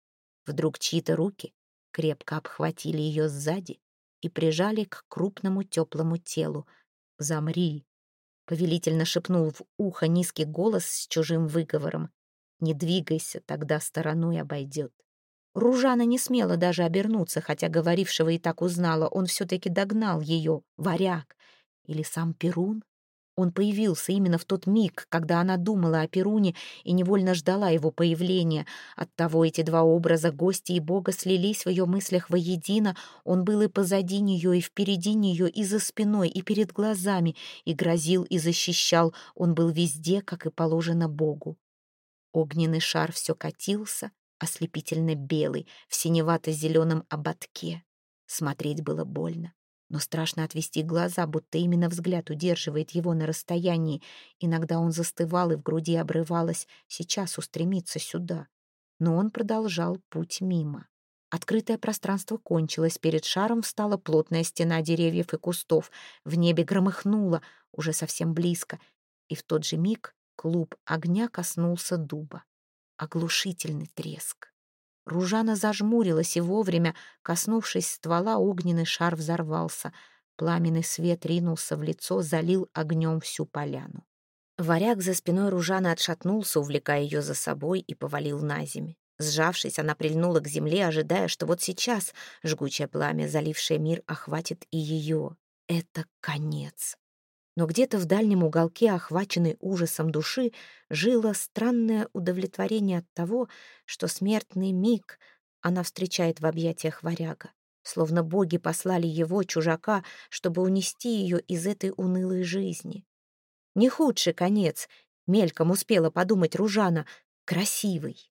Speaker 1: Вдруг чьи-то руки крепко обхватили ее сзади и прижали к крупному теплому телу. «Замри!» — повелительно шепнул в ухо низкий голос с чужим выговором. «Не двигайся, тогда стороной обойдет». Ружана не смела даже обернуться, хотя говорившего и так узнала. Он все-таки догнал ее, варяг. Или сам Перун? Он появился именно в тот миг, когда она думала о Перуне и невольно ждала его появления. Оттого эти два образа, гостя и бога, слились в ее мыслях воедино. Он был и позади нее, и впереди нее, и за спиной, и перед глазами, и грозил, и защищал. Он был везде, как и положено богу. Огненный шар все катился, ослепительно белый, в синевато-зеленом ободке. Смотреть было больно, но страшно отвести глаза, будто именно взгляд удерживает его на расстоянии. Иногда он застывал, и в груди обрывалось «сейчас устремиться сюда». Но он продолжал путь мимо. Открытое пространство кончилось, перед шаром встала плотная стена деревьев и кустов, в небе громыхнуло, уже совсем близко, и в тот же миг клуб огня коснулся дуба. Оглушительный треск. Ружана зажмурилась, и вовремя, коснувшись ствола, огненный шар взорвался. Пламенный свет ринулся в лицо, залил огнем всю поляну. Варяг за спиной Ружаны отшатнулся, увлекая ее за собой, и повалил на землю. Сжавшись, она прильнула к земле, ожидая, что вот сейчас жгучее пламя, залившее мир, охватит и ее. Это конец. Но где-то в дальнем уголке, охваченной ужасом души, жило странное удовлетворение от того, что смертный миг она встречает в объятиях варяга. Словно боги послали его, чужака, чтобы унести ее из этой унылой жизни. Не худший конец, мельком успела подумать Ружана, красивый.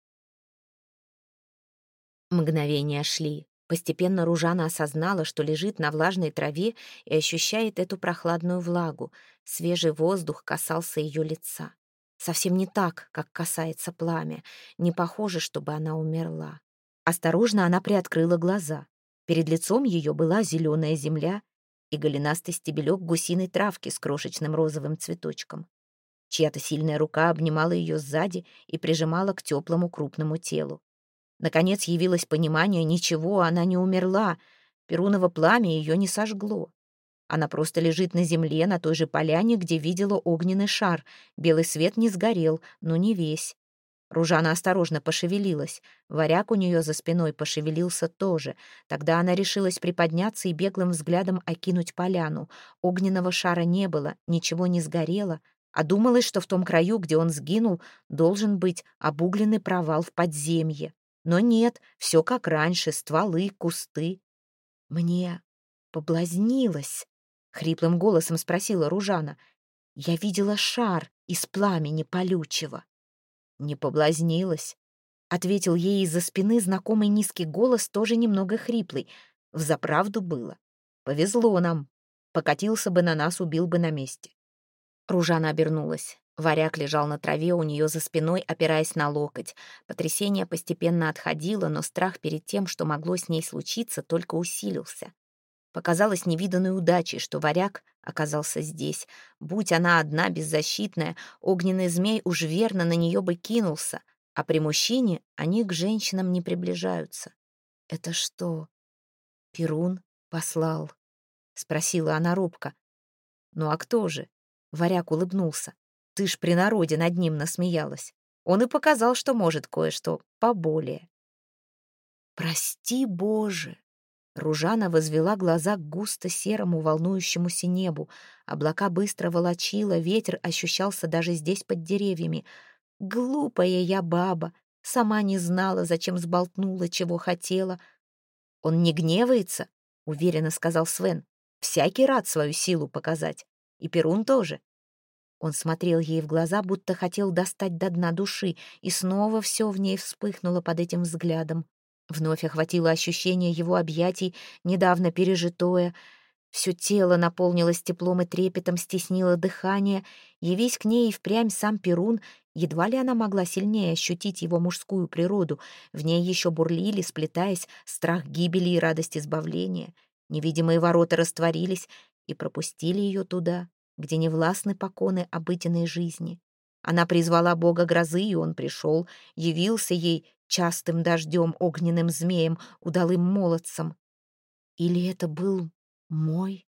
Speaker 1: Мгновения шли. Постепенно Ружана осознала, что лежит на влажной траве и ощущает эту прохладную влагу. Свежий воздух касался ее лица. Совсем не так, как касается пламя. Не похоже, чтобы она умерла. Осторожно она приоткрыла глаза. Перед лицом ее была зеленая земля и голенастый стебелек гусиной травки с крошечным розовым цветочком. Чья-то сильная рука обнимала ее сзади и прижимала к теплому крупному телу. Наконец явилось понимание: ничего, она не умерла. Перуново пламя ее не сожгло. Она просто лежит на земле, на той же поляне, где видела огненный шар. Белый свет не сгорел, но не весь. Ружана осторожно пошевелилась. Варяг у нее за спиной пошевелился тоже. Тогда она решилась приподняться и беглым взглядом окинуть поляну. Огненного шара не было, ничего не сгорело, а думалось, что в том краю, где он сгинул, должен быть обугленный провал в подземье. Но нет, все как раньше, стволы, кусты. «Мне поблазнилось?» — хриплым голосом спросила Ружана. «Я видела шар из пламени полючего». «Не поблазнилась», — ответил ей из-за спины знакомый низкий голос, тоже немного хриплый. «Взаправду было. Повезло нам. Покатился бы на нас, убил бы на месте». Ружана обернулась. Варяг лежал на траве у нее за спиной, опираясь на локоть. Потрясение постепенно отходило, но страх перед тем, что могло с ней случиться, только усилился. Показалось невиданной удачей, что варяг оказался здесь. Будь она одна, беззащитная, огненный змей уж верно на нее бы кинулся, а при мужчине они к женщинам не приближаются. «Это что, Перун послал?» — спросила она робко. «Ну а кто же?» — варяг улыбнулся. «Ты ж при народе над ним насмеялась. Он и показал, что может кое-что поболее». «Прости, Боже!» Ружана возвела глаза к густо-серому волнующемуся небу. Облака быстро волочило, ветер ощущался даже здесь под деревьями. «Глупая я баба! Сама не знала, зачем сболтнула, чего хотела». «Он не гневается?» — уверенно сказал Свен. Всякий рад свою силу показать. И Перун тоже. Он смотрел ей в глаза, будто хотел достать до дна души, и снова все в ней вспыхнуло под этим взглядом. Вновь охватило ощущение его объятий, недавно пережитое. Все тело наполнилось теплом и трепетом, стеснило дыхание. Явись к ней и впрямь сам Перун, едва ли она могла сильнее ощутить его мужскую природу. В ней еще бурлили, сплетаясь, страх гибели и радость избавления. Невидимые ворота растворились и пропустили ее туда, где не властны поконы обыденной жизни. Она призвала бога грозы, и он пришел, явился ей частым дождем, огненным змеем, удалым молодцем. Или это был мой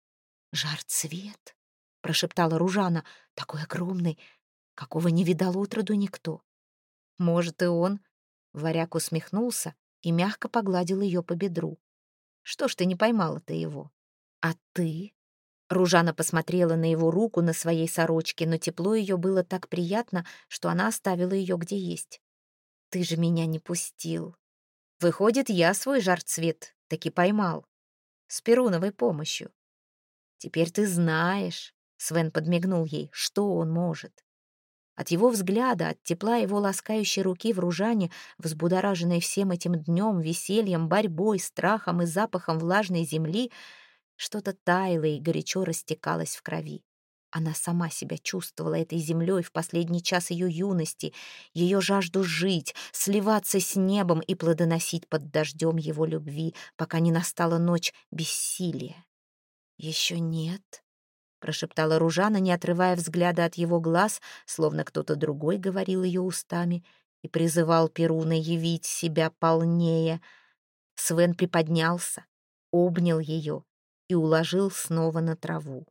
Speaker 1: жар-цвет? Прошептала Ружана, такой огромный, какого не видал отроду никто. Может, и он? Варяг усмехнулся и мягко погладил ее по бедру. Что ж ты не поймала-то его? А ты? Ружана посмотрела на его руку на своей сорочке, но тепло ее было так приятно, что она оставила ее где есть. Ты же меня не пустил. Выходит, я свой жар-цвет таки поймал. С Перуновой помощью. Теперь ты знаешь, Свен подмигнул ей, что он может. От его взгляда, от тепла его ласкающей руки в Ружане, взбудораженной всем этим днем, весельем, борьбой, страхом и запахом влажной земли, что-то таяло и горячо растекалось в крови. Она сама себя чувствовала этой землей в последний час ее юности, ее жажду жить, сливаться с небом и плодоносить под дождем его любви, пока не настала ночь бессилия. «Еще нет», — прошептала Ружана, не отрывая взгляда от его глаз, словно кто-то другой говорил ее устами и призывал Перуна явить себя полнее. Свен приподнялся, обнял ее и уложил снова на траву.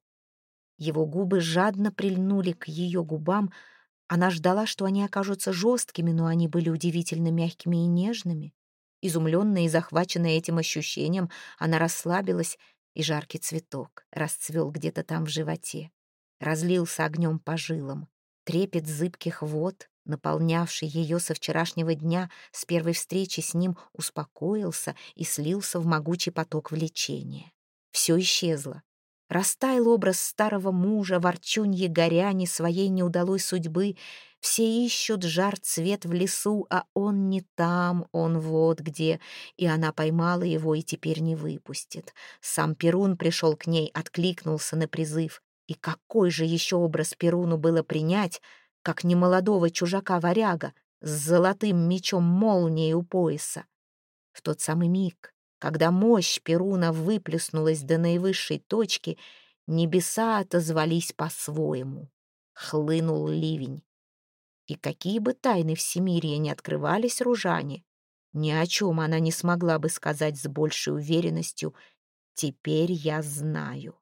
Speaker 1: Его губы жадно прильнули к ее губам. Она ждала, что они окажутся жесткими, но они были удивительно мягкими и нежными. Изумленная и захваченная этим ощущением, она расслабилась, и жаркий цветок расцвел где-то там в животе, разлился огнем по жилам. Трепет зыбких вод, наполнявший ее со вчерашнего дня, с первой встречи с ним успокоился и слился в могучий поток влечения. Все исчезло. Растаял образ старого мужа, ворчуньи горяни своей неудалой судьбы. Все ищут жар-цвет в лесу, а он не там, он вот где. И она поймала его и теперь не выпустит. Сам Перун пришел к ней, откликнулся на призыв. И какой же еще образ Перуну было принять, как немолодого чужака-варяга с золотым мечом молнией у пояса? В тот самый миг, когда мощь Перуна выплеснулась до наивысшей точки, небеса отозвались по-своему. Хлынул ливень. И какие бы тайны всемирия не открывались Ружане, ни о чем она не смогла бы сказать с большей уверенностью «теперь я знаю».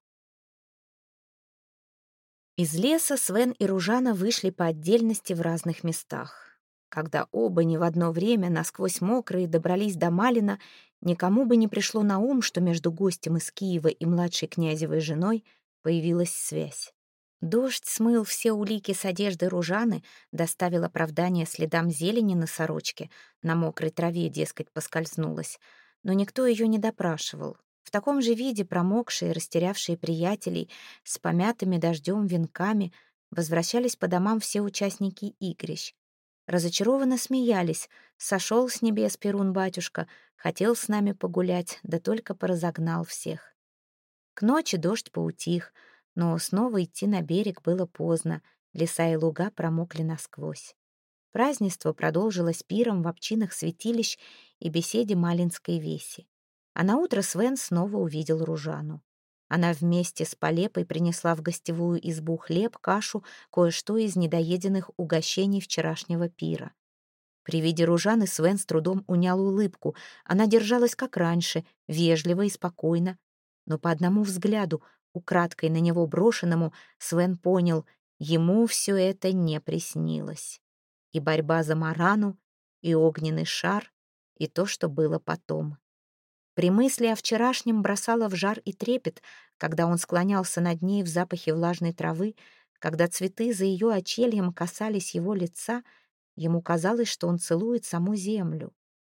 Speaker 1: Из леса Свен и Ружана вышли по отдельности в разных местах. Когда оба не в одно время, насквозь мокрые, добрались до Малина, никому бы не пришло на ум, что между гостем из Киева и младшей князевой женой появилась связь. Дождь смыл все улики с одежды Ружаны, доставил оправдание следам зелени на сорочке, на мокрой траве, дескать, поскользнулась. Но никто ее не допрашивал. В таком же виде промокшие, растерявшие приятелей, с помятыми дождем венками возвращались по домам все участники игрищ. Разочарованно смеялись. Сошел с небес Перун-батюшка, хотел с нами погулять, да только поразогнал всех. К ночи дождь поутих, но снова идти на берег было поздно, леса и луга промокли насквозь. Празднество продолжилось пиром в общинах святилищ и беседе Малинской веси. А наутро Свен снова увидел Ружану. Она вместе с Полепой принесла в гостевую избу хлеб, кашу, кое-что из недоеденных угощений вчерашнего пира. При виде Ружаны Свен с трудом унял улыбку. Она держалась как раньше, вежливо и спокойно. Но по одному взгляду, украдкой на него брошенному, Свен понял, ему все это не приснилось. И борьба за Марану, и огненный шар, и то, что было потом. При мысли о вчерашнем бросало в жар и трепет, когда он склонялся над ней в запахе влажной травы, когда цветы за ее очельем касались его лица, ему казалось, что он целует саму землю.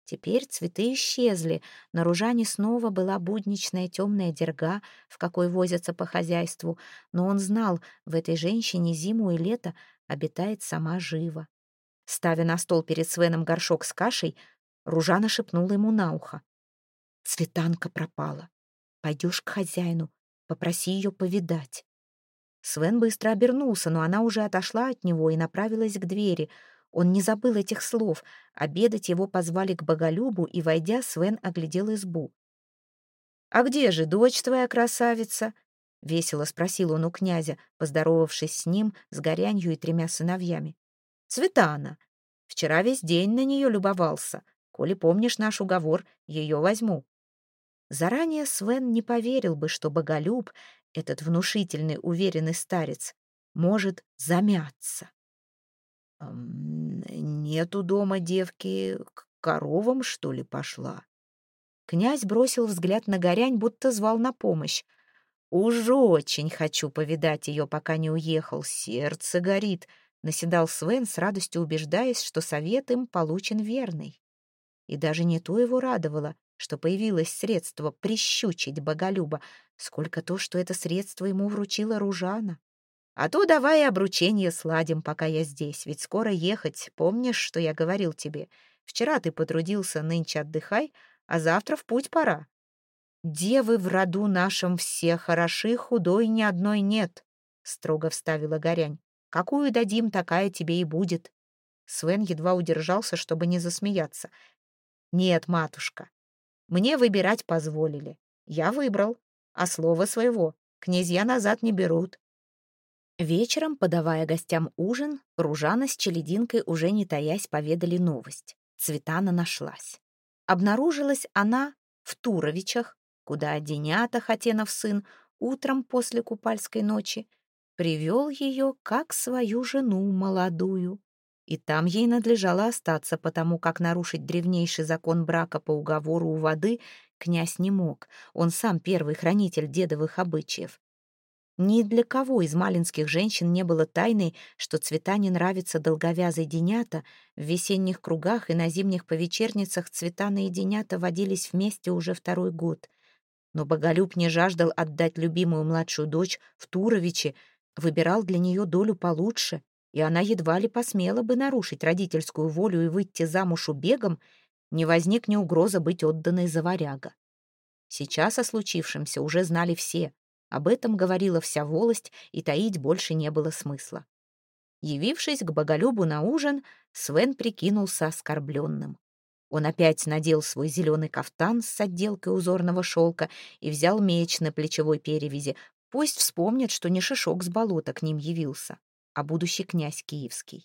Speaker 1: Теперь цветы исчезли, на Ружане снова была будничная темная дерга, в какой возятся по хозяйству, но он знал, в этой женщине зиму и лето обитает сама Жива. Ставя на стол перед Свеном горшок с кашей, Ружана шепнула ему на ухо: «Цветанка пропала. Пойдешь к хозяину, попроси ее повидать». Свен быстро обернулся, но она уже отошла от него и направилась к двери. Он не забыл этих слов. Обедать его позвали к Боголюбу, и, войдя, Свен оглядел избу. «А где же дочь твоя красавица?» — весело спросил он у князя, поздоровавшись с ним, с Горянью и тремя сыновьями. «Цветана. Вчера весь день на нее любовался. Коли помнишь наш уговор, ее возьму». Заранее Свен не поверил бы, что Боголюб, этот внушительный, уверенный старец, может замяться. «М, Нету дома девки, к коровам, что ли, пошла?» Князь бросил взгляд на Горянь, будто звал на помощь. «Уж очень хочу повидать ее, пока не уехал. Сердце горит», — наседал Свен, с радостью убеждаясь, что совет им получен верный. И даже не то его радовало, что появилось средство прищучить Боголюба, сколько то, что это средство ему вручила Ружана. «А то давай обручение сладим, пока я здесь, ведь скоро ехать, помнишь, что я говорил тебе? Вчера ты потрудился, нынче отдыхай, а завтра в путь пора. Девы в роду нашем все хороши, худой ни одной нет», — строго вставила Горянь. «Какую дадим, такая тебе и будет». Свен едва удержался, чтобы не засмеяться. «Нет, матушка, мне выбирать позволили. Я выбрал, а слово своего князья назад не берут». Вечером, подавая гостям ужин, Ружана с Челединкой, уже не таясь, поведали новость. Цветана нашлась. Обнаружилась она в Туровичах, куда Денята, Хатенов сын, утром после купальской ночи привел ее как свою жену молодую. И там ей надлежало остаться, потому как нарушить древнейший закон брака по уговору у воды князь не мог. Он сам первый хранитель дедовых обычаев. Ни для кого из малинских женщин не было тайной, что Цветане нравится долговязой Денята. В весенних кругах и на зимних повечерницах Цветана и Денята водились вместе уже второй год. Но Боголюб не жаждал отдать любимую младшую дочь в Туровичи, выбирал для нее долю получше, и она едва ли посмела бы нарушить родительскую волю и выйти замуж убегом, не возникне угроза быть отданной за варяга. Сейчас о случившемся уже знали все. Об этом говорила вся волость, и таить больше не было смысла. Явившись к Боголюбу на ужин, Свен прикинулся оскорбленным. Он опять надел свой зеленый кафтан с отделкой узорного шелка и взял меч на плечевой перевязи. Пусть вспомнят, что не Шишок с болота к ним явился, а будущий князь киевский.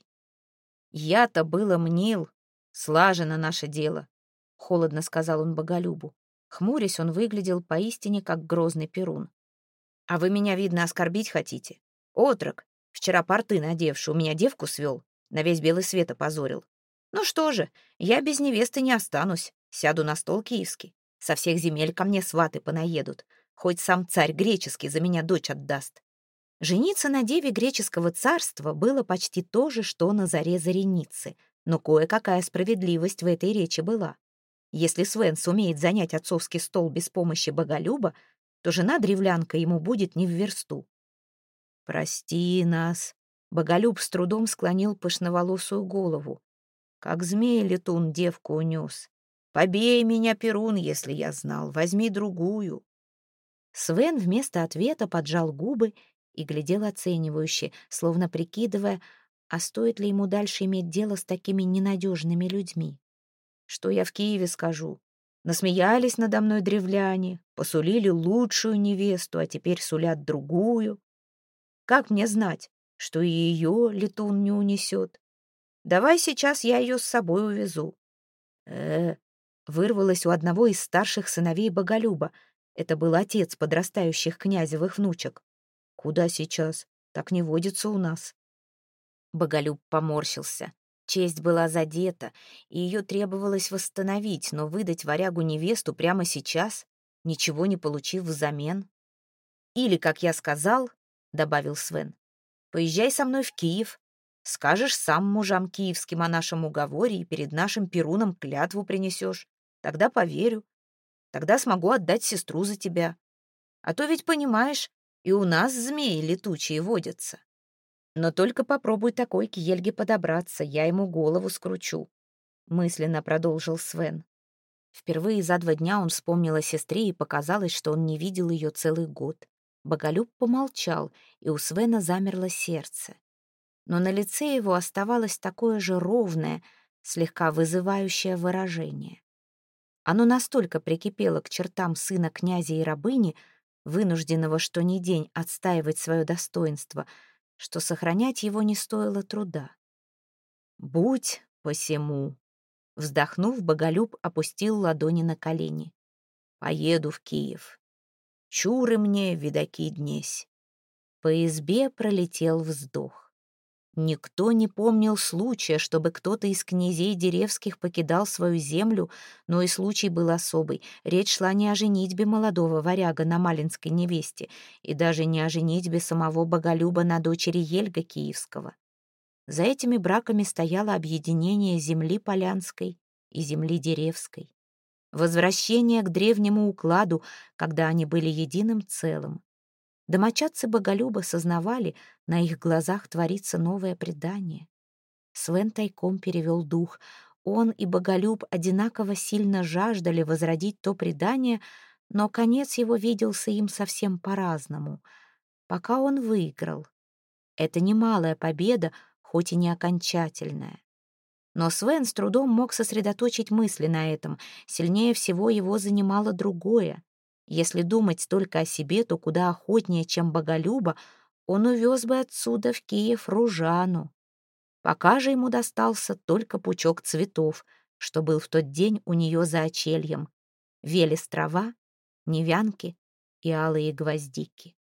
Speaker 1: «Я-то было мнил, слажено наше дело», — холодно сказал он Боголюбу. Хмурясь, он выглядел поистине как грозный перун. «А вы меня, видно, оскорбить хотите? Отрок, вчера порты надевший, у меня девку свел, на весь белый свет опозорил. Ну что же, я без невесты не останусь, сяду на стол киевский. Со всех земель ко мне сваты понаедут, хоть сам царь греческий за меня дочь отдаст». Жениться на деве греческого царства было почти то же, что на заре зареницы, но кое-какая справедливость в этой речи была. Если Свен сумеет занять отцовский стол без помощи Боголюба, то жена-древлянка ему будет не в версту. «Прости нас», — Боголюб с трудом склонил пышноволосую голову. «Как змей-летун девку унес. Побей меня, Перун, если я знал, возьми другую». Свен вместо ответа поджал губы и глядел оценивающе, словно прикидывая, а стоит ли ему дальше иметь дело с такими ненадежными людьми. «Что я в Киеве скажу? Насмеялись надо мной древляне, посулили лучшую невесту, а теперь сулят другую. Как мне знать, что и ее летун не унесет? Давай сейчас я ее с собой увезу». э вырвалось у одного из старших сыновей Боголюба. Это был отец подрастающих князевых внучек. «Куда сейчас? Так не водится у нас». Боголюб поморщился. Честь была задета, и ее требовалось восстановить, но выдать варягу невесту прямо сейчас, ничего не получив взамен. «Или, как я сказал, — добавил Свен, — поезжай со мной в Киев. Скажешь сам мужам киевским о нашем уговоре и перед нашим Перуном клятву принесешь. Тогда поверю. Тогда смогу отдать сестру за тебя. А то ведь, понимаешь, и у нас змеи летучие водятся. Но только попробуй такой к Ельге подобраться, я ему голову скручу», — мысленно продолжил Свен. Впервые за два дня он вспомнил о сестре, и показалось, что он не видел ее целый год. Боголюб помолчал, и у Свена замерло сердце. Но на лице его оставалось такое же ровное, слегка вызывающее выражение. Оно настолько прикипело к чертам сына князя и рабыни, вынужденного что ни день отстаивать свое достоинство, что сохранять его не стоило труда. «Будь посему», — вздохнув, Боголюб опустил ладони на колени. «Поеду в Киев. Чуры мне, видаки, днесь». По избе пролетел вздох. Никто не помнил случая, чтобы кто-то из князей деревских покидал свою землю, но и случай был особый. Речь шла не о женитьбе молодого варяга на малинской невесте и даже не о женитьбе самого Боголюба на дочери Ельга Киевского. За этими браками стояло объединение земли Полянской и земли Деревской. Возвращение к древнему укладу, когда они были единым целым. Домочадцы Боголюба сознавали, на их глазах творится новое предание. Свен тайком перевел дух. Он и Боголюб одинаково сильно жаждали возродить то предание, но конец его виделся им совсем по-разному. Пока он выиграл. Это немалая победа, хоть и не окончательная. Но Свен с трудом мог сосредоточить мысли на этом. Сильнее всего его занимало другое. Если думать только о себе, то куда охотнее, чем Боголюба, он увез бы отсюда в Киев Ружану. Пока же ему достался только пучок цветов, что был в тот день у нее за очельем. Велес трава, невянки и алые гвоздики.